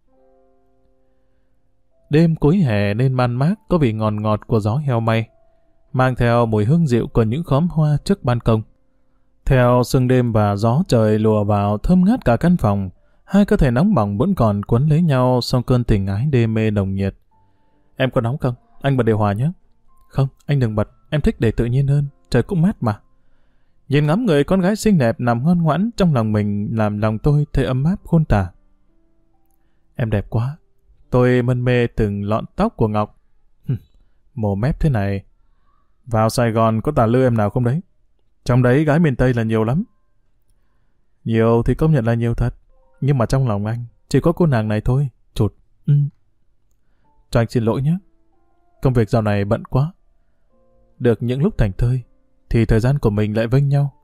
Đêm cuối hè nên man mát, có vị ngọt ngọt của gió heo may, mang theo mùi hương dịu của những khóm hoa trước ban công. Theo sương đêm và gió trời lùa vào thơm ngát cả căn phòng, hai cơ thể nóng bỏng vẫn còn quấn lấy nhau sau cơn tình ái đê mê nồng nhiệt. Em có nóng không? Anh bật điều hòa nhé. Không, anh đừng bật, em thích để tự nhiên hơn, trời cũng mát mà. Nhìn ngắm người con gái xinh đẹp nằm ngoan ngoãn trong lòng mình làm lòng tôi thấy ấm áp khôn tả. Em đẹp quá. Tôi mân mê từng lọn tóc của Ngọc. Mồm mép thế này. Vào Sài Gòn có tà lư em nào không đấy? Trong đấy gái miền Tây là nhiều lắm. Nhiều thì công nhận là nhiều thật. Nhưng mà trong lòng anh chỉ có cô nàng này thôi. Chụt. Cho anh xin lỗi nhé. Công việc dạo này bận quá. Được những lúc thảnh thơi thì thời gian của mình lại vênh nhau.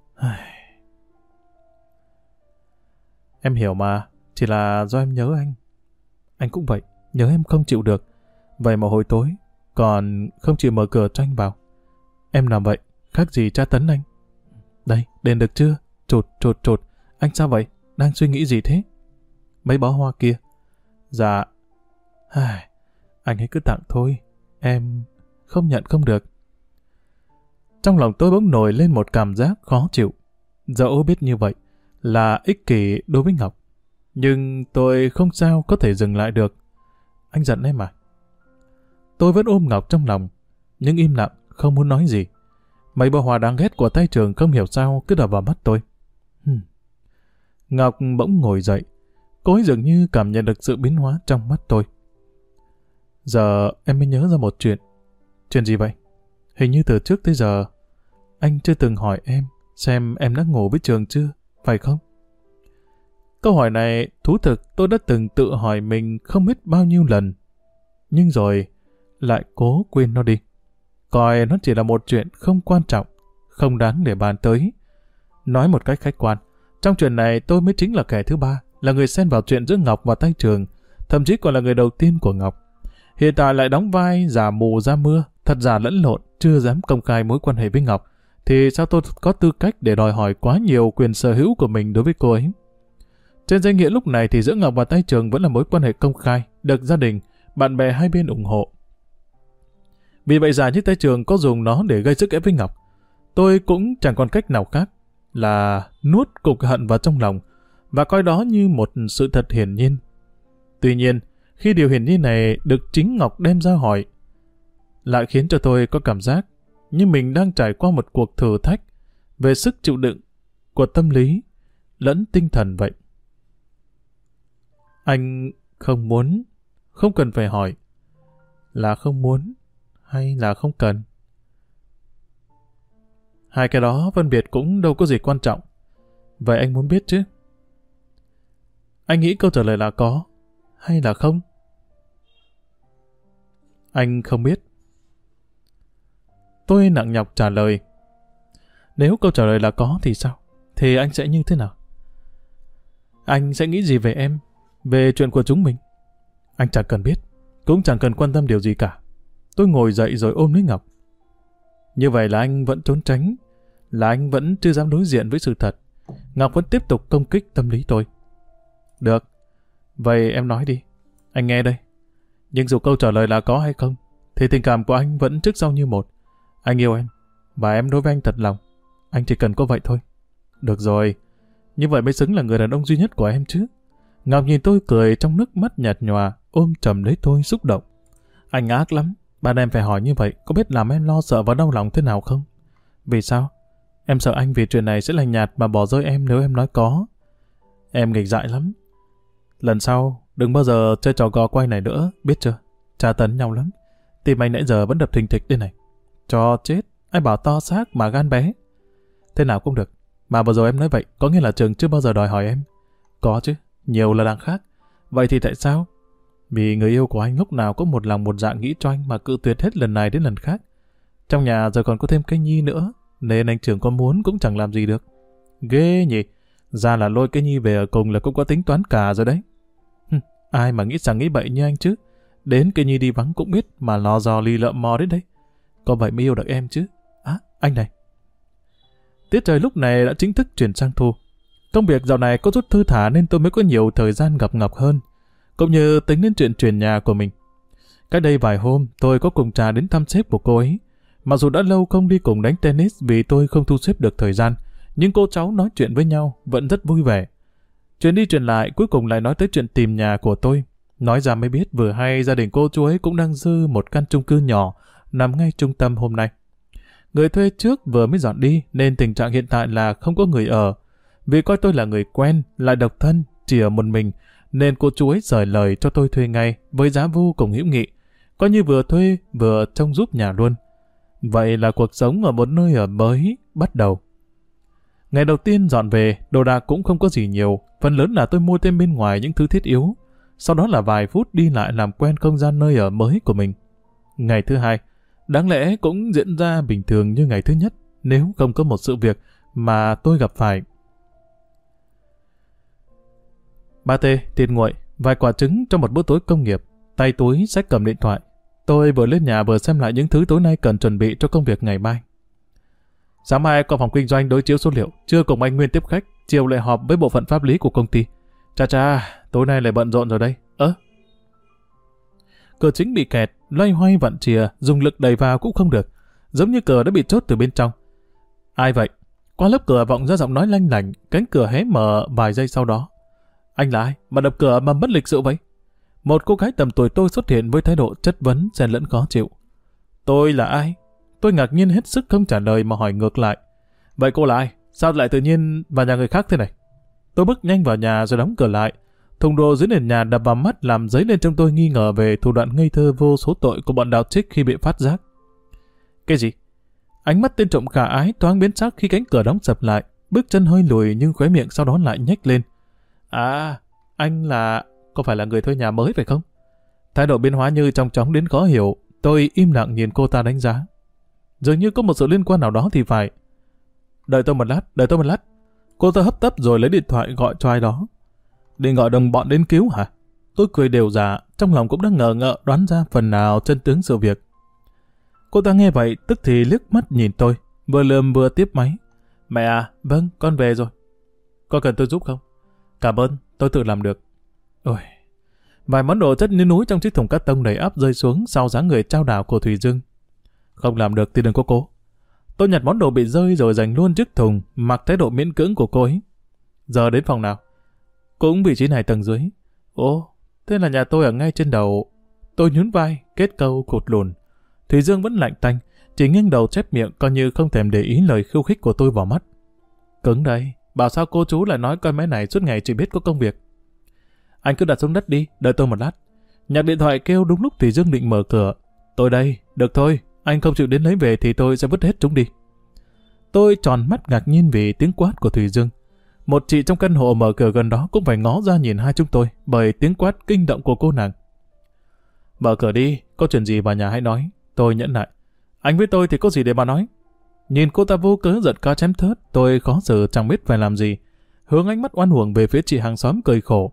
Em hiểu mà. Chỉ là do em nhớ anh. Anh cũng vậy. Nhớ em không chịu được. Vậy mà hồi tối còn không chịu mở cửa cho anh vào. Em làm vậy khác gì tra tấn anh. Đây, đền được chưa? Chụt. Anh sao vậy? Đang suy nghĩ gì thế? Mấy bó hoa kia. Dạ. Anh hãy cứ tặng thôi. Em không nhận không được. Trong lòng tôi bỗng nổi lên một cảm giác khó chịu. Dẫu biết như vậy là ích kỷ đối với Ngọc, nhưng tôi không sao có thể dừng lại được. Anh giận em à? Tôi vẫn ôm Ngọc trong lòng, nhưng im lặng, không muốn nói gì. Mấy bó hoa đáng ghét của tay Trường không hiểu sao cứ đập vào mắt tôi. Ngọc bỗng ngồi dậy. Cô ấy dường như cảm nhận được sự biến hóa trong mắt tôi. Giờ em mới nhớ ra một chuyện. Chuyện gì vậy? Hình như từ trước tới giờ anh chưa từng hỏi em xem em đã ngủ với Trường chưa, phải không? Câu hỏi này thú thực tôi đã từng tự hỏi mình không biết bao nhiêu lần, nhưng rồi lại cố quên nó đi. Coi nó chỉ là một chuyện không quan trọng, không đáng để bàn tới. Nói một cách khách quan, trong chuyện này tôi mới chính là kẻ thứ ba, là người xen vào chuyện giữa Ngọc và tay Trường, thậm chí còn là người đầu tiên của Ngọc. Hiện tại lại đóng vai giả mù ra mưa, thật giả lẫn lộn, chưa dám công khai mối quan hệ với Ngọc, thì sao tôi có tư cách để đòi hỏi quá nhiều quyền sở hữu của mình đối với cô ấy? Trên danh nghĩa lúc này thì giữa Ngọc và tay Trường vẫn là mối quan hệ công khai, được gia đình, bạn bè hai bên ủng hộ. Vì vậy giả như tay Trường có dùng nó để gây sức ép với Ngọc, tôi cũng chẳng còn cách nào khác là nuốt cục hận vào trong lòng và coi đó như một sự thật hiển nhiên. Tuy nhiên, khi điều hiển nhiên này được chính Ngọc đem ra hỏi, lại khiến cho tôi có cảm giác như mình đang trải qua một cuộc thử thách về sức chịu đựng của tâm lý lẫn tinh thần vậy. Anh không muốn, không cần phải hỏi là không muốn hay là không cần. Hai cái đó phân biệt cũng đâu có gì quan trọng. Vậy anh muốn biết chứ? Anh nghĩ câu trả lời là có hay là không? Anh không biết. Tôi nặng nhọc trả lời. Nếu câu trả lời là có thì sao? Thì anh sẽ như thế nào? Anh sẽ nghĩ gì về em, về chuyện của chúng mình? Anh chẳng cần biết, cũng chẳng cần quan tâm điều gì cả. Tôi ngồi dậy rồi ôm lấy Ngọc. Như vậy là anh vẫn trốn tránh, là anh vẫn chưa dám đối diện với sự thật. Ngọc vẫn tiếp tục công kích tâm lý tôi. Được, vậy em nói đi, anh nghe đây. Nhưng dù câu trả lời là có hay không, thì tình cảm của anh vẫn trước sau như một. Anh yêu em, và em đối với anh thật lòng. Anh chỉ cần có vậy thôi. Được rồi, như vậy mới xứng là người đàn ông duy nhất của em chứ. Ngọc nhìn tôi cười trong nước mắt nhạt nhòa, ôm chầm lấy tôi xúc động. Anh ác lắm, bạn em phải hỏi như vậy, có biết làm em lo sợ và đau lòng thế nào không? Vì sao? Em sợ anh vì chuyện này sẽ lạnh nhạt mà bỏ rơi em nếu em nói có. Em nghịch dại lắm. Lần sau, đừng bao giờ chơi trò gò quay này nữa, biết chưa? Tra tấn nhau lắm. Tim anh nãy giờ vẫn đập thình thịch đây này. Cho chết, ai bảo to xác mà gan bé. Thế nào cũng được. Mà vừa rồi em nói vậy, có nghĩa là Trường chưa bao giờ đòi hỏi em. Có chứ, nhiều là đằng khác. Vậy thì tại sao? Vì người yêu của anh lúc nào cũng một lòng một dạ nghĩ cho anh mà cự tuyệt hết lần này đến lần khác. Trong nhà giờ còn có thêm cái Nhi nữa, nên anh Trường có muốn cũng chẳng làm gì được. Ghê nhỉ, ra là lôi cái Nhi về ở cùng là cũng có tính toán cả rồi đấy. Ai mà nghĩ rằng nghĩ bậy như anh chứ. Đến cây Nhi đi vắng cũng biết mà lò dò lì lợm mò đến đây. Có vậy mới yêu được em chứ. À, anh này. Tiết trời lúc này đã chính thức chuyển sang thu. Công việc dạo này có chút thư thả nên tôi mới có nhiều thời gian gặp Ngọc hơn, cũng như tính đến chuyện chuyển nhà của mình. Cách đây vài hôm, tôi có cùng trà đến thăm sếp của cô ấy. Mặc dù đã lâu không đi cùng đánh tennis vì tôi không thu xếp được thời gian, nhưng cô cháu nói chuyện với nhau vẫn rất vui vẻ. Chuyện đi chuyện lại cuối cùng lại nói tới chuyện tìm nhà của tôi. Nói ra mới biết vừa hay gia đình cô chú ấy cũng đang dư một căn chung cư nhỏ nằm ngay trung tâm hôm nay. Người thuê trước vừa mới dọn đi nên tình trạng hiện tại là không có người ở. Vì coi tôi là người quen, lại độc thân, chỉ ở một mình, nên cô chú ấy rời lời cho tôi thuê ngay với giá vô cùng hữu nghị, coi như vừa thuê vừa trông giúp nhà luôn. Vậy là cuộc sống ở một nơi ở mới bắt đầu. Ngày đầu tiên dọn về, đồ đạc cũng không có gì nhiều, phần lớn là tôi mua thêm bên ngoài những thứ thiết yếu. Sau đó là vài phút đi lại làm quen không gian nơi ở mới của mình. Ngày thứ hai, đáng lẽ cũng diễn ra bình thường như ngày thứ nhất, nếu không có một sự việc mà tôi gặp phải. Pate, thịt nguội, vài quả trứng trong một bữa tối công nghiệp, tay túi xách cầm điện thoại. Tôi vừa lên nhà vừa xem lại những thứ tối nay cần chuẩn bị cho công việc ngày mai. Sáng mai có phòng kinh doanh đối chiếu số liệu, trưa cùng anh Nguyên tiếp khách, chiều lại họp với bộ phận pháp lý của công ty. Cha, tối nay lại bận rộn rồi đây. Cửa chính bị kẹt, loay hoay vặn chìa, dùng lực đẩy vào cũng không được, giống như cửa đã bị chốt từ bên trong. Ai vậy? Qua lớp cửa vọng ra giọng nói lanh lảnh, cánh cửa hé mở vài giây sau đó. Anh là ai mà đập cửa mà bất lịch sự vậy? Một cô gái tầm tuổi tôi xuất hiện với thái độ chất vấn xen lẫn khó chịu. Tôi là ai? Tôi ngạc nhiên hết sức không trả lời mà hỏi ngược lại. Vậy cô là ai? Sao lại tự nhiên vào nhà người khác thế này? Tôi bước nhanh vào nhà rồi đóng cửa lại. Thùng đồ dưới nền nhà đập vào mắt làm dấy lên trong tôi nghi ngờ về thủ đoạn ngây thơ vô số tội của bọn đạo trích khi bị phát giác. Cái gì? Ánh mắt tên trộm khả ái thoáng biến sắc khi cánh cửa đóng sập lại, bước chân hơi lùi nhưng khóe miệng sau đó lại nhếch lên. À, anh là... có phải là người thuê nhà mới phải không? Thái độ biến hóa như trong chóng đến khó hiểu, tôi im lặng nhìn cô ta đánh giá. Dường như có một sự liên quan nào đó thì phải. Đợi tôi một lát. Cô ta hấp tấp rồi lấy điện thoại gọi cho ai đó. Định gọi đồng bọn đến cứu hả? Tôi cười đều dạ, trong lòng cũng đang ngờ ngợ đoán ra phần nào chân tướng sự việc. Cô ta nghe vậy tức thì liếc mắt nhìn tôi, vừa lườm vừa tiếp máy. Mẹ à, vâng, con về rồi. Có cần tôi giúp không? Cảm ơn, tôi tự làm được. Ôi, vài món đồ chất như núi trong chiếc thùng cát tông đầy ắp rơi xuống sau dáng người trao đảo của Thùy Dương. Không làm được thì đừng có cố. Tôi nhặt món đồ bị rơi rồi dành luôn chiếc thùng, mặc thái độ miễn cưỡng của cô ấy. Giờ đến phòng nào? Cũng vị trí này tầng dưới. Ồ, thế là nhà tôi ở ngay trên đầu. Tôi nhún vai, kết câu cụt lùn. Thùy Dương vẫn lạnh tanh, chỉ nghiêng đầu chép miệng coi như không thèm để ý lời khiêu khích của tôi vào mắt. Cứng đây, bảo sao cô chú lại nói coi máy này suốt ngày chỉ biết có công việc. Anh cứ đặt xuống đất đi, đợi tôi một lát. Nhạc điện thoại kêu đúng lúc Thùy Dương định mở cửa. Tôi đây, được thôi, anh không chịu đến lấy về thì tôi sẽ vứt hết chúng đi. Tôi tròn mắt ngạc nhiên vì tiếng quát của Thùy Dương. Một chị trong căn hộ mở cửa gần đó cũng phải ngó ra nhìn hai chúng tôi bởi tiếng quát kinh động của cô nàng. Mở cửa đi, có chuyện gì vào nhà hãy nói. Tôi nhẫn nại. Anh với tôi thì có gì để mà nói. Nhìn cô ta vô cớ giật cá chém thớt, tôi khó xử chẳng biết phải làm gì. Hướng ánh mắt oan uổng về phía chị hàng xóm cười khổ.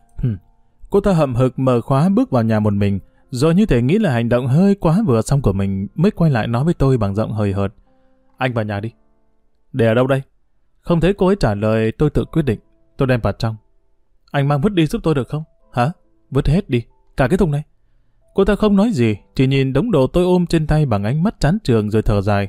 Cô ta hậm hực mở khóa bước vào nhà một mình, rồi như thể nghĩ là hành động hơi quá vừa xong của mình mới quay lại nói với tôi bằng giọng hời hợt. Anh vào nhà đi. Để ở đâu đây? Không thấy cô ấy trả lời, tôi tự quyết định. Tôi đem vào trong. Anh mang vứt đi giúp tôi được không? Hả? Vứt hết đi, cả cái thùng này. Cô ta không nói gì, chỉ nhìn đống đồ tôi ôm trên tay bằng ánh mắt chán chường rồi thở dài.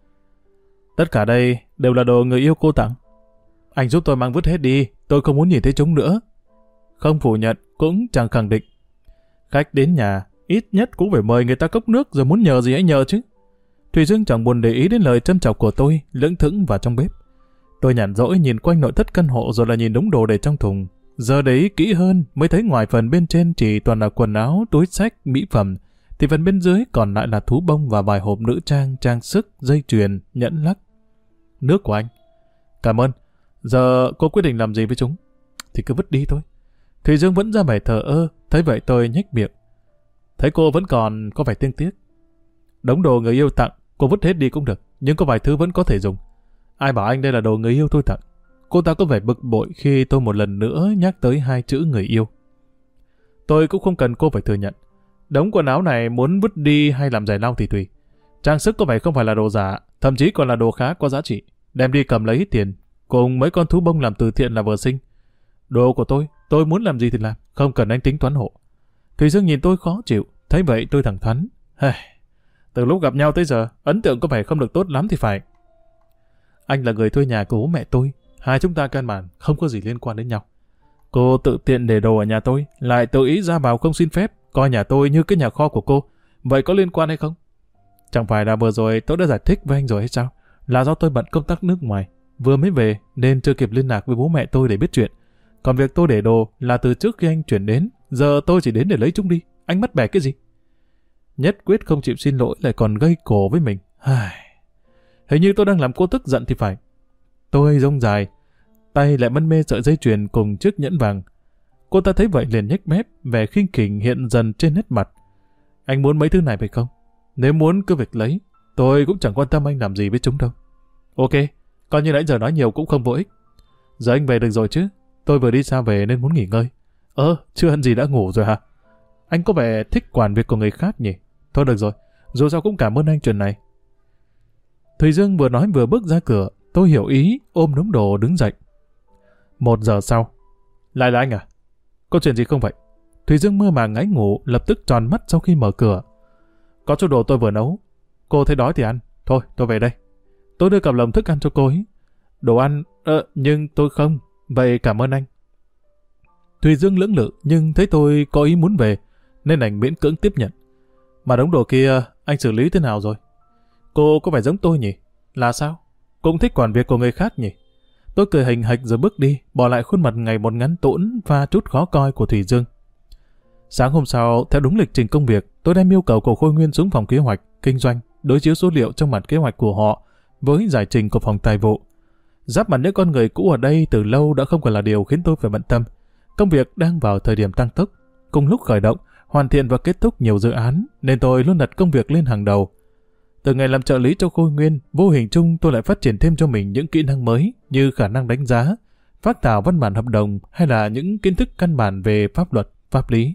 Tất cả đây đều là đồ người yêu cô tặng. Anh giúp tôi mang vứt hết đi, tôi không muốn nhìn thấy chúng nữa. Không phủ nhận, cũng chẳng khẳng định. Khách đến nhà, ít nhất cũng phải mời người ta cốc nước rồi muốn nhờ gì hãy nhờ chứ. Thùy Dương chẳng buồn để ý đến lời châm chọc của tôi, lững thững vào trong bếp. Tôi nhàn rỗi nhìn quanh nội thất căn hộ rồi là nhìn đống đồ để trong thùng. Giờ để ý kỹ hơn mới thấy ngoài phần bên trên chỉ toàn là quần áo, túi xách, mỹ phẩm, thì phần bên dưới còn lại là thú bông và vài hộp nữ trang, trang sức, dây chuyền, nhẫn lắc. Nước của anh. Cảm ơn. Giờ cô quyết định làm gì với chúng? Thì cứ vứt đi thôi. Thùy Dương vẫn ra vẻ thờ ơ, thấy vậy tôi nhếch miệng. Thấy cô vẫn còn có vẻ tiếc tiếc. Đống đồ người yêu tặng, cô vứt hết đi cũng được, nhưng có vài thứ vẫn có thể dùng. Ai bảo anh đây là đồ người yêu tôi tặng? Cô ta có vẻ bực bội khi tôi một lần nữa nhắc tới hai chữ người yêu. Tôi cũng không cần cô phải thừa nhận. Đống quần áo này muốn vứt đi hay làm giải lau thì tùy. Trang sức có vẻ không phải là đồ giả, thậm chí còn là đồ khá có giá trị. Đem đi cầm lấy ít tiền, cùng mấy con thú bông làm từ thiện là vừa xinh. Đồ của tôi muốn làm gì thì làm, không cần anh tính toán hộ. Thùy Dương nhìn tôi khó chịu, thấy vậy tôi thẳng thắn. Từ lúc gặp nhau tới giờ, ấn tượng có vẻ không được tốt lắm thì phải. Anh là người thuê nhà của bố mẹ tôi, hai chúng ta căn bản không có gì liên quan đến nhau. Cô tự tiện để đồ ở nhà tôi, lại tự ý ra vào không xin phép, coi nhà tôi như cái nhà kho của cô. Vậy có liên quan hay không? Chẳng phải là vừa rồi tôi đã giải thích với anh rồi hay sao? Là do tôi bận công tác nước ngoài, vừa mới về nên chưa kịp liên lạc với bố mẹ tôi để biết chuyện. Còn việc tôi để đồ là từ trước khi anh chuyển đến, giờ tôi chỉ đến để lấy chúng đi. Anh mất bẻ cái gì? Nhất quyết không chịu xin lỗi lại còn gây cổ với mình. Hình như tôi đang làm cô tức giận thì phải. Tôi rông dài, tay lại mân mê sợi dây chuyền cùng chiếc nhẫn vàng. Cô ta thấy vậy liền nhếch mép, vẻ khinh khỉnh hiện dần trên nét mặt. Anh muốn mấy thứ này phải không? Nếu muốn cứ việc lấy, tôi cũng chẳng quan tâm anh làm gì với chúng đâu. Ok, coi như nãy giờ nói nhiều cũng không vô ích. Giờ anh về được rồi chứ? Tôi vừa đi xa về nên muốn nghỉ ngơi. Chưa ăn gì đã ngủ rồi hả? Anh có vẻ thích quản việc của người khác nhỉ? Thôi được rồi, dù sao cũng cảm ơn anh chuyện này. Thùy Dương vừa nói vừa bước ra cửa, tôi hiểu ý, ôm đống đồ đứng dậy. 1 giờ sau. Lại là anh à? Có chuyện gì không vậy? Thùy Dương mơ màng ngáy ngủ, lập tức tròn mắt sau khi mở cửa. Có chút đồ tôi vừa nấu. Cô thấy đói thì ăn. Thôi, tôi về đây. Tôi đưa cặp lồng thức ăn cho cô ấy. Đồ ăn, nhưng tôi không. Vậy cảm ơn anh. Thùy Dương lưỡng lự, nhưng thấy tôi có ý muốn về, nên anh miễn cưỡng tiếp nhận. Mà đống đồ kia, anh xử lý thế nào rồi? Cô có vẻ giống tôi nhỉ? Là sao? Cũng thích quản việc của người khác nhỉ? Tôi cười hình hạch rồi bước đi, bỏ lại khuôn mặt ngày một ngắn tũn và chút khó coi của Thùy Dương. Sáng hôm sau, theo đúng lịch trình công việc, tôi đem yêu cầu của Khôi Nguyên xuống phòng kế hoạch, kinh doanh, đối chiếu số liệu trong bản kế hoạch của họ với giải trình của phòng tài vụ. Giáp mặt những con người cũ ở đây từ lâu đã không còn là điều khiến tôi phải bận tâm. Công việc đang vào thời điểm tăng tốc, cùng lúc khởi động, hoàn thiện và kết thúc nhiều dự án, nên tôi luôn đặt công việc lên hàng đầu. Từ ngày làm trợ lý cho Khôi Nguyên, vô hình chung tôi lại phát triển thêm cho mình những kỹ năng mới như khả năng đánh giá, phác thảo văn bản hợp đồng hay là những kiến thức căn bản về pháp luật, pháp lý.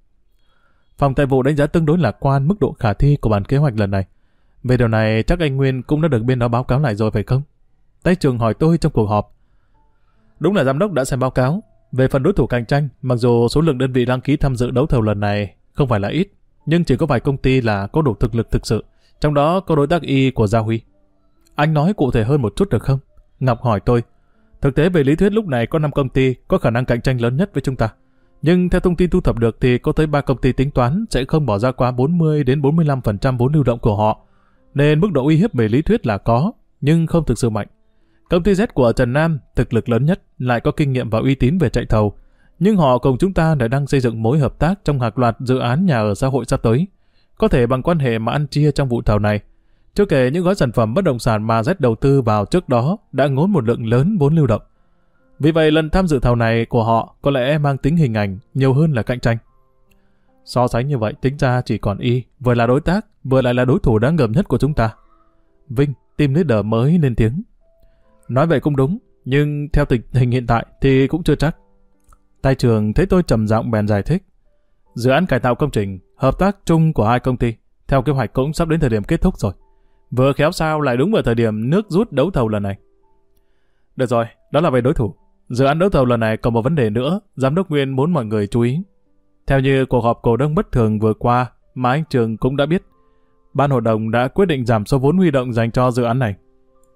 Phòng tài vụ đánh giá tương đối lạc quan mức độ khả thi của bản kế hoạch lần này. Về điều này chắc anh Nguyên cũng đã được bên đó báo cáo lại rồi phải không? Tay Trường hỏi tôi trong cuộc họp. Đúng là giám đốc đã xem báo cáo. Về phần đối thủ cạnh tranh, mặc dù số lượng đơn vị đăng ký tham dự đấu thầu lần này không phải là ít, nhưng chỉ có vài công ty là có đủ thực lực thực sự, trong đó có đối tác Y của Gia Huy. Anh nói cụ thể hơn một chút được không? Ngọc hỏi tôi. Thực tế về lý thuyết lúc này có 5 công ty có khả năng cạnh tranh lớn nhất với chúng ta. Nhưng theo thông tin thu thập được thì có tới 3 công ty tính toán sẽ không bỏ ra quá 40 đến 45% vốn lưu động của họ. Nên mức độ uy hiếp về lý thuyết là có, nhưng không thực sự mạnh. Công ty Z của Trần Nam, thực lực lớn nhất, lại có kinh nghiệm và uy tín về chạy thầu. Nhưng họ cùng chúng ta lại đang xây dựng mối hợp tác trong hàng loạt dự án nhà ở xã hội sắp tới. Có thể bằng quan hệ mà ăn chia trong vụ thầu này. Chưa kể những gói sản phẩm bất động sản mà Z đầu tư vào trước đó đã ngốn một lượng lớn vốn lưu động. Vì vậy lần tham dự thầu này của họ có lẽ mang tính hình ảnh nhiều hơn là cạnh tranh. So sánh như vậy tính ra chỉ còn Y, vừa là đối tác, vừa lại là đối thủ đáng gờm nhất của chúng ta. Vinh, team leader mới lên tiếng. Nói vậy cũng đúng, nhưng theo tình hình hiện tại thì cũng chưa chắc. Tay Trường thấy tôi trầm giọng bèn giải thích. Dự án cải tạo công trình, hợp tác chung của 2 công ty, theo kế hoạch cũng sắp đến thời điểm kết thúc rồi. Vừa khéo sao lại đúng vào thời điểm nước rút đấu thầu lần này. Được rồi, đó là về đối thủ. Dự án đấu thầu lần này còn một vấn đề nữa, Giám đốc Nguyên muốn mọi người chú ý. Theo như cuộc họp cổ đông bất thường vừa qua mà anh Trường cũng đã biết, ban hội đồng đã quyết định giảm số vốn huy động dành cho dự án này.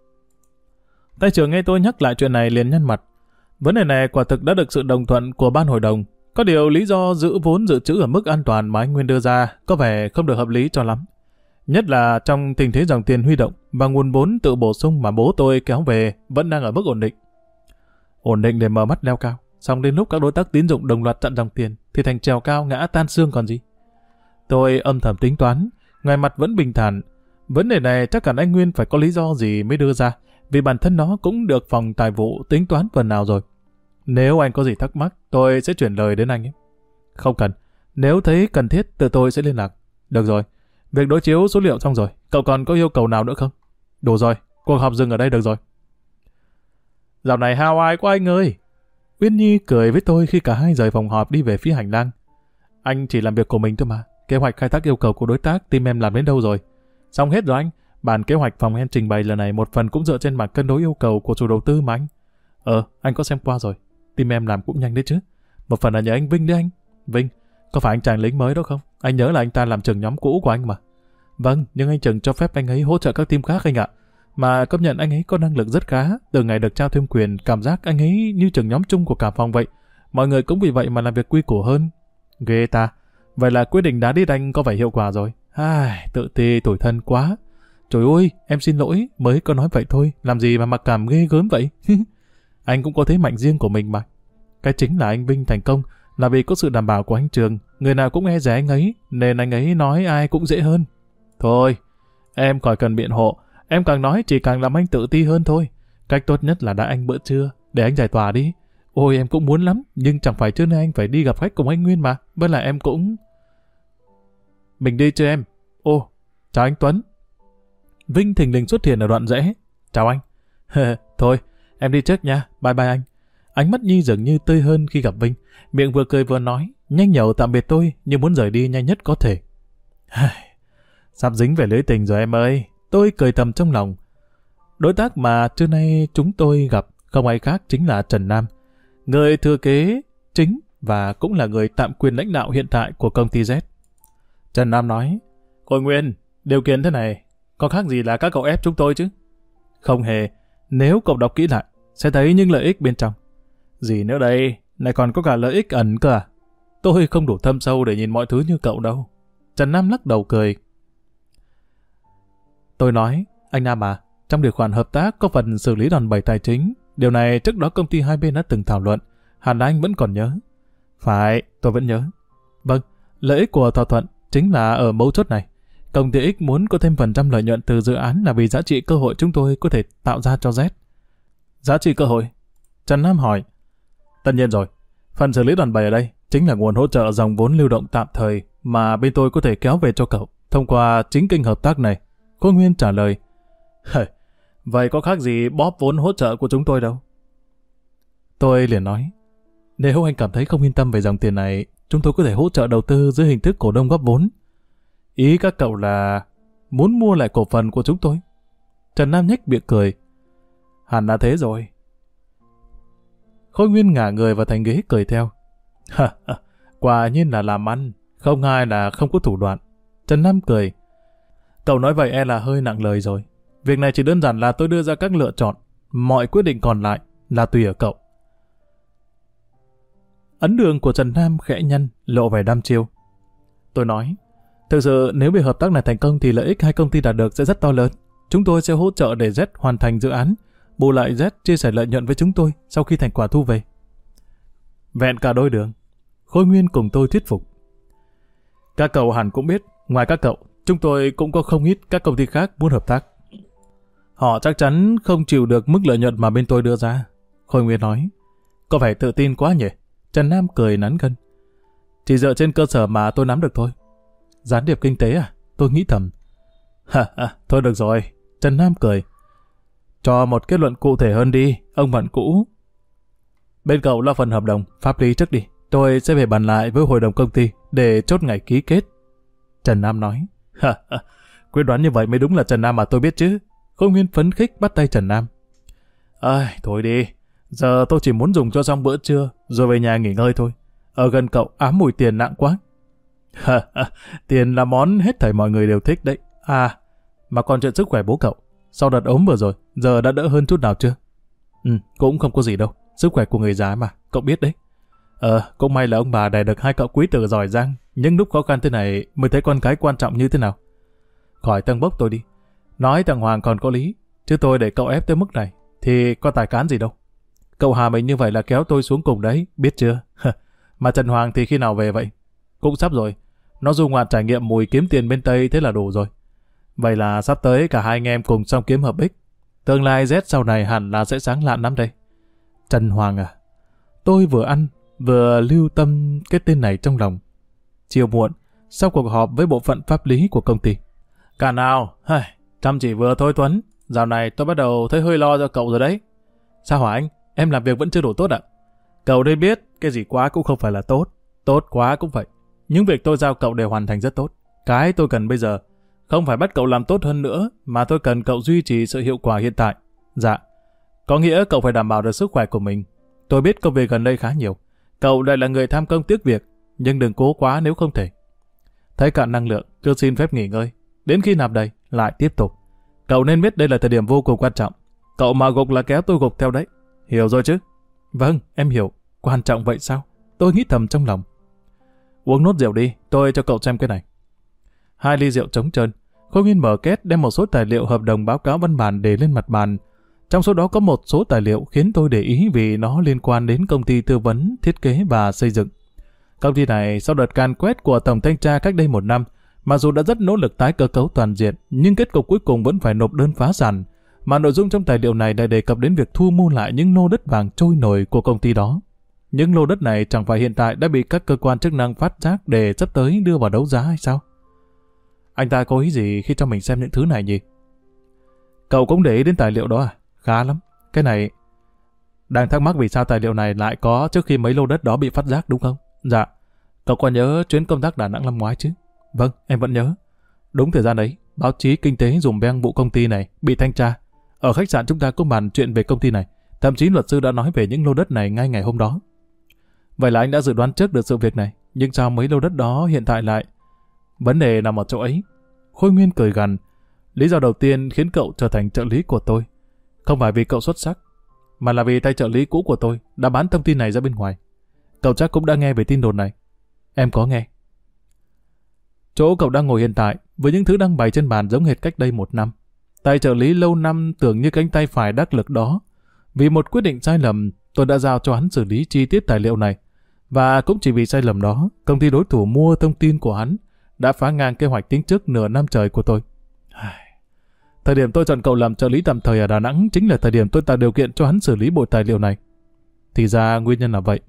Tay Trường nghe tôi nhắc lại chuyện này liền nhăn mặt. Vấn đề này quả thực đã được sự đồng thuận của ban hội đồng. Có điều lý do giữ vốn dự trữ ở mức an toàn mà anh Nguyên đưa ra có vẻ không được hợp lý cho lắm. Nhất là trong tình thế dòng tiền huy động và nguồn vốn tự bổ sung mà bố tôi kéo về vẫn đang ở mức ổn định. Ổn định để mở mắt leo cao. Xong đến lúc các đối tác tín dụng đồng loạt chặn dòng tiền thì thành trèo cao ngã tan xương còn gì. Tôi âm thầm tính toán, ngoài mặt vẫn bình thản. Vấn đề này chắc hẳn anh Nguyên phải có lý do gì mới đưa ra, vì bản thân nó cũng được phòng tài vụ tính toán phần nào rồi. Nếu anh có gì thắc mắc, tôi sẽ chuyển lời đến anh ấy. Không cần, nếu thấy cần thiết tự tôi sẽ liên lạc. Được rồi, việc đối chiếu số liệu xong rồi, cậu còn có yêu cầu nào nữa không? Đủ rồi, cuộc họp dừng ở đây được rồi. Dạo này hao ai quá anh ơi. Uyên Nhi cười với tôi khi cả hai rời phòng họp đi về phía hành lang. Anh chỉ làm việc của mình thôi mà, kế hoạch khai thác yêu cầu của đối tác team em làm đến đâu rồi? Xong hết rồi anh. Bản kế hoạch phòng em trình bày lần này một phần cũng dựa trên mặt cân đối yêu cầu của chủ đầu tư mà anh. Anh có xem qua rồi. Team em làm cũng nhanh đấy chứ. Một phần là nhờ anh Vinh đấy anh. Vinh, có phải anh chàng lính mới đó không? Anh nhớ là anh ta làm trưởng nhóm cũ của anh mà. Vâng, nhưng anh Trừng cho phép anh ấy hỗ trợ các team khác anh ạ. Mà công nhận anh ấy có năng lực rất khá. Từ ngày được trao thêm quyền, cảm giác anh ấy như trưởng nhóm chung của cả phòng vậy. Mọi người cũng vì vậy mà làm việc quy củ hơn. Ghê ta. Vậy là quyết định đá đít anh có vẻ hiệu quả rồi. Tự ti tủi thân quá. Trời ơi, em xin lỗi, mới có nói vậy thôi. Làm gì mà mặc cảm ghê gớm vậy? Anh cũng có thế mạnh riêng của mình mà. Cái chính là anh Vinh thành công là vì có sự đảm bảo của anh Trường. Người nào cũng e rẻ anh ấy, nên anh ấy nói ai cũng dễ hơn. Thôi, em khỏi cần biện hộ. Em càng nói chỉ càng làm anh tự ti hơn thôi. Cách tốt nhất là đãi anh bữa trưa, để anh giải tỏa đi. Ôi em cũng muốn lắm, nhưng chẳng phải trưa nay anh phải đi gặp khách cùng anh Nguyên mà. Với lại em cũng... Mình đi chứ em. Ô, chào anh Tuấn. Vinh thình lình xuất hiện ở đoạn rẽ. Chào anh. Thôi, em đi trước nha. Bye bye anh. Ánh mắt Nhi dường như tươi hơn khi gặp Vinh. Miệng vừa cười vừa nói, nhanh nhẩu tạm biệt tôi, như muốn rời đi nhanh nhất có thể. Sắp dính về lưới tình rồi em ơi. Tôi cười thầm trong lòng. Đối tác mà trưa nay chúng tôi gặp không ai khác chính là Trần Nam, người thừa kế chính và cũng là người tạm quyền lãnh đạo hiện tại của công ty Z. Trần Nam nói, Khôi Nguyên, điều kiện thế này, có khác gì là các cậu ép chúng tôi chứ? Không hề, nếu cậu đọc kỹ lại, sẽ thấy những lợi ích bên trong. Gì nữa đây, này còn có cả lợi ích ẩn cơ à? Tôi không đủ thâm sâu để nhìn mọi thứ như cậu đâu. Trần Nam lắc đầu cười. Tôi nói, anh Nam à, trong điều khoản hợp tác có phần xử lý đòn bẩy tài chính. Điều này trước đó công ty hai bên đã từng thảo luận. Hẳn là anh vẫn còn nhớ. Phải, tôi vẫn nhớ. Vâng, lợi ích của thỏa thuận chính là ở mấu chốt này. Công ty X muốn có thêm phần trăm lợi nhuận từ dự án là vì giá trị cơ hội chúng tôi có thể tạo ra cho Z. Giá trị cơ hội? Trần Nam hỏi. Tất nhiên rồi. Phần xử lý đòn bẩy ở đây chính là nguồn hỗ trợ dòng vốn lưu động tạm thời mà bên tôi có thể kéo về cho cậu thông qua chính kênh hợp tác này. Cô Nguyên trả lời. Vậy có khác gì bóp vốn hỗ trợ của chúng tôi đâu? Tôi liền nói. Nếu anh cảm thấy không yên tâm về dòng tiền này, chúng tôi có thể hỗ trợ đầu tư dưới hình thức cổ đông góp vốn. Ý các cậu là muốn mua lại cổ phần của chúng tôi? Trần Nam nhếch miệng cười. Hẳn là thế rồi. Khôi Nguyên ngả người vào thành ghế cười theo. Quả nhiên là làm ăn, không ai là không có thủ đoạn. Trần Nam cười. Cậu nói vậy e là hơi nặng lời rồi. Việc này chỉ đơn giản là tôi đưa ra các lựa chọn. Mọi quyết định còn lại là tùy ở cậu. Ấn đường của Trần Nam khẽ nhăn, lộ vẻ đăm chiêu. Tôi nói, thực sự nếu việc hợp tác này thành công thì lợi ích hai công ty đạt được sẽ rất to lớn. Chúng tôi sẽ hỗ trợ để Z hoàn thành dự án, bù lại Z chia sẻ lợi nhuận với chúng tôi sau khi thành quả thu về. Vẹn cả đôi đường. Khôi Nguyên cùng tôi thuyết phục. Các cậu hẳn cũng biết, ngoài các cậu, chúng tôi cũng có không ít các công ty khác muốn hợp tác. Họ chắc chắn không chịu được mức lợi nhuận mà bên tôi đưa ra. Khôi Nguyên nói. Có vẻ tự tin quá nhỉ? Trần Nam cười nắn gân. Chỉ dựa trên cơ sở mà tôi nắm được thôi. Gián điệp kinh tế à? Tôi nghĩ thầm. Thôi được rồi. Trần Nam cười. Cho một kết luận cụ thể hơn đi, ông bạn cũ. Bên cậu lo phần hợp đồng, pháp lý trước đi. Tôi sẽ về bàn lại với hội đồng công ty để chốt ngày ký kết. Trần Nam nói. Quyết đoán như vậy mới đúng là Trần Nam mà tôi biết chứ. Khôi Nguyên phấn khích bắt tay Trần Nam. Thôi đi. Giờ tôi chỉ muốn dùng cho xong bữa trưa rồi về nhà nghỉ ngơi thôi. Ở gần cậu ám mùi tiền nặng quá. Tiền là món hết thảy mọi người đều thích đấy. Mà còn chuyện sức khỏe bố cậu. Sau đợt ốm vừa rồi, giờ đã đỡ hơn chút nào chưa? Cũng không có gì đâu. Sức khỏe của người già mà, cậu biết đấy. Cũng may là ông bà đẻ được hai cậu quý tử giỏi giang. Nhưng lúc khó khăn thế này mới thấy con cái quan trọng như thế nào. Khỏi tăng bốc tôi đi. Nói thằng Hoàng còn có lý. Chứ tôi để cậu ép tới mức này thì có tài cán gì đâu. Cậu Hà mình như vậy là kéo tôi xuống cùng đấy, biết chưa? Mà Trần Hoàng thì khi nào về vậy? Cũng sắp rồi. Nó du ngoạn trải nghiệm mùi kiếm tiền bên Tây thế là đủ rồi. Vậy là sắp tới cả hai anh em cùng xong kiếm hợp ích. Tương lai Z sau này hẳn là sẽ sáng lạn lắm đây. Trần Hoàng à? Tôi vừa ăn, vừa lưu tâm cái tên này trong lòng. Chiều muộn, sau cuộc họp với bộ phận pháp lý của công ty. Cả nào, chăm chỉ vừa thôi Tuấn. Dạo này tôi bắt đầu thấy hơi lo cho cậu rồi đấy. Sao hả anh? Em làm việc vẫn chưa đủ tốt ạ? Cậu đây biết, cái gì quá cũng không phải là tốt. Tốt quá cũng vậy. Những việc tôi giao cậu đều hoàn thành rất tốt. Cái tôi cần bây giờ không phải bắt cậu làm tốt hơn nữa, mà tôi cần cậu duy trì sự hiệu quả hiện tại. Dạ. Có nghĩa cậu phải đảm bảo được sức khỏe của mình. Tôi biết công việc gần đây khá nhiều. Cậu lại là người tham công tiếc việc, nhưng đừng cố quá nếu không thể. Thấy cạn năng lượng, cứ xin phép nghỉ ngơi. Đến khi nạp đầy, lại tiếp tục. Cậu nên biết đây là thời điểm vô cùng quan trọng. Cậu mà gục là kéo tôi gục theo đấy. Hiểu rồi chứ? Vâng, em hiểu. Quan trọng vậy sao? Tôi nghĩ thầm trong lòng. Uống nốt rượu đi, tôi cho cậu xem cái này. 2 ly rượu trống trơn. Khôi Nguyên mở két đem một số tài liệu hợp đồng báo cáo văn bản để lên mặt bàn. Trong số đó có một số tài liệu khiến tôi để ý vì nó liên quan đến công ty tư vấn, thiết kế và xây dựng. Công ty này sau đợt càn quét của Tổng Thanh tra cách đây 1 năm, mặc dù đã rất nỗ lực tái cơ cấu toàn diện, nhưng kết cục cuối cùng vẫn phải nộp đơn phá sản. Mà nội dung trong tài liệu này đã đề cập đến việc thu mua lại những lô đất vàng trôi nổi của công ty đó. Những lô đất này chẳng phải hiện tại đã bị các cơ quan chức năng phát giác để sắp tới đưa vào đấu giá hay sao? Anh ta có ý gì khi cho mình xem những thứ này nhỉ? Cậu cũng để ý đến tài liệu đó à? Khá lắm. Cái này... Đang thắc mắc vì sao tài liệu này lại có trước khi mấy lô đất đó bị phát giác đúng không? Dạ. Cậu có nhớ chuyến công tác Đà Nẵng năm ngoái chứ? Vâng, em vẫn nhớ. Đúng thời gian ấy, báo chí kinh tế dùm beng vụ công ty này bị thanh tra. Ở khách sạn chúng ta có bàn chuyện về công ty này. Thậm chí luật sư đã nói về những lô đất này ngay ngày hôm đó. Vậy là anh đã dự đoán trước được sự việc này. Nhưng sao mấy lô đất đó hiện tại lại... Vấn đề nằm ở chỗ ấy. Khôi Nguyên cười gằn. Lý do đầu tiên khiến cậu trở thành trợ lý của tôi không phải vì cậu xuất sắc, mà là vì tay trợ lý cũ của tôi đã bán thông tin này ra bên ngoài. Cậu chắc cũng đã nghe về tin đồn này. Em có nghe. Chỗ cậu đang ngồi hiện tại với những thứ đang bày trên bàn giống hệt cách đây 1 năm. Tay trợ lý lâu năm tưởng như cánh tay phải đắc lực đó. Vì một quyết định sai lầm, tôi đã giao cho hắn xử lý chi tiết tài liệu này. Và cũng chỉ vì sai lầm đó, công ty đối thủ mua thông tin của hắn đã phá ngang kế hoạch tính trước nửa năm trời của tôi. Thời điểm tôi chọn cậu làm trợ lý tạm thời ở Đà Nẵng chính là thời điểm tôi tạo điều kiện cho hắn xử lý bộ tài liệu này. Thì ra nguyên nhân là vậy.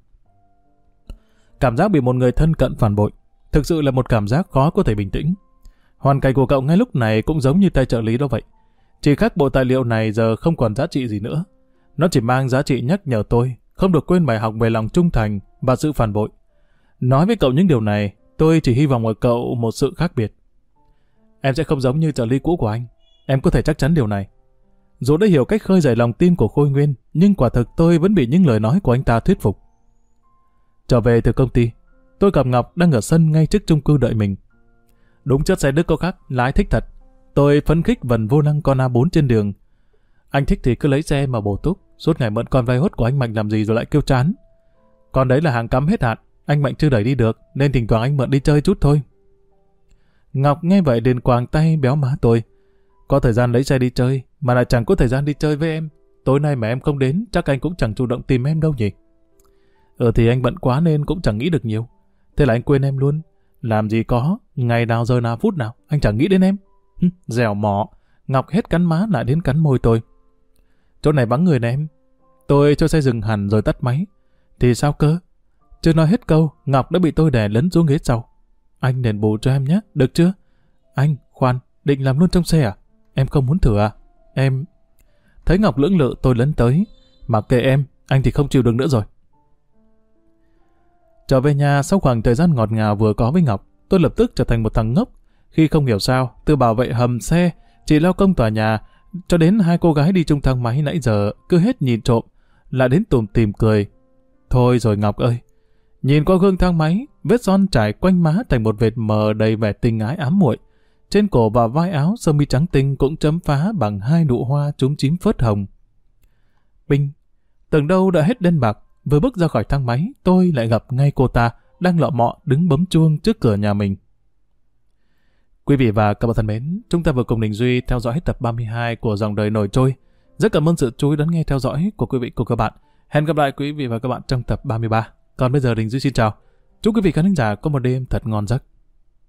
Cảm giác bị một người thân cận phản bội thực sự là một cảm giác khó có thể bình tĩnh. Hoàn cảnh của cậu ngay lúc này cũng giống như tay trợ lý đó vậy. Chỉ khác bộ tài liệu này giờ không còn giá trị gì nữa. Nó chỉ mang giá trị nhắc nhở tôi không được quên bài học về lòng trung thành và sự phản bội. Nói với cậu những điều này, tôi chỉ hy vọng ở cậu một sự khác biệt. Em sẽ không giống như trợ lý cũ của anh. Em có thể chắc chắn điều này. Dù đã hiểu cách khơi dậy lòng tin của Khôi Nguyên, nhưng quả thực tôi vẫn bị những lời nói của anh ta thuyết phục. Trở về từ công ty, tôi gặp Ngọc đang ở sân ngay trước chung cư đợi mình. Đúng chất xe Đức có khác, lái thích thật. Tôi phấn khích vần vô lăng con A4 trên đường. Anh thích thì cứ lấy xe mà bổ túc, suốt ngày mượn con vai hốt của anh Mạnh làm gì rồi lại kêu chán. Còn đấy là hàng cắm hết hạn, anh Mạnh chưa đẩy đi được, nên thỉnh thoảng anh mượn đi chơi chút thôi. Ngọc nghe vậy liền quàng tay béo má tôi. Có thời gian lấy xe đi chơi, mà lại chẳng có thời gian đi chơi với em. Tối nay mà em không đến, chắc anh cũng chẳng chủ động tìm em đâu nhỉ. Thì anh bận quá nên cũng chẳng nghĩ được nhiều. Thế là anh quên em luôn. Làm gì có, ngày nào giờ nào phút nào, anh chẳng nghĩ đến em. Dẻo mỏ. Ngọc hết cắn má lại đến cắn môi tôi. Chỗ này vắng người nè em. Tôi cho xe dừng hẳn rồi tắt máy. Thì sao cơ? Chưa nói hết câu, Ngọc đã bị tôi đè lấn xuống ghế sau. Anh đền bù cho em nhé, được chưa? Anh, khoan, định làm luôn trong xe à? Em không muốn thử à? Em... Thấy Ngọc lưỡng lự tôi lấn tới. Mặc kệ em, anh thì không chịu được nữa rồi. Trở về nhà sau khoảng thời gian ngọt ngào vừa có với Ngọc, tôi lập tức trở thành một thằng ngốc. Khi không hiểu sao, từ bảo vệ hầm xe, chỉ lao công tòa nhà, cho đến 2 cô gái đi chung thang máy nãy giờ, cứ hết nhìn trộm, lại đến tủm tỉm cười. Thôi rồi Ngọc ơi, nhìn qua gương thang máy, vết son trải quanh má thành một vệt mờ đầy vẻ tình ái ám muội. Trên cổ và vai áo sơ mi trắng tinh cũng chấm phá bằng 2 nụ hoa chúm chím phớt hồng. Binh, tưởng đâu đã hết đen bạc, vừa bước ra khỏi thang máy, tôi lại gặp ngay cô ta đang lọ mọ đứng bấm chuông trước cửa nhà mình. Quý vị và các bạn thân mến, chúng ta vừa cùng Đình Duy theo dõi tập 32 của Dòng Đời Nổi Trôi. Rất cảm ơn sự chú ý đón nghe theo dõi của quý vị cùng các bạn. Hẹn gặp lại quý vị và các bạn trong tập 33. Còn bây giờ Đình Duy xin chào. Chúc quý vị khán giả có một đêm thật ngon giấc.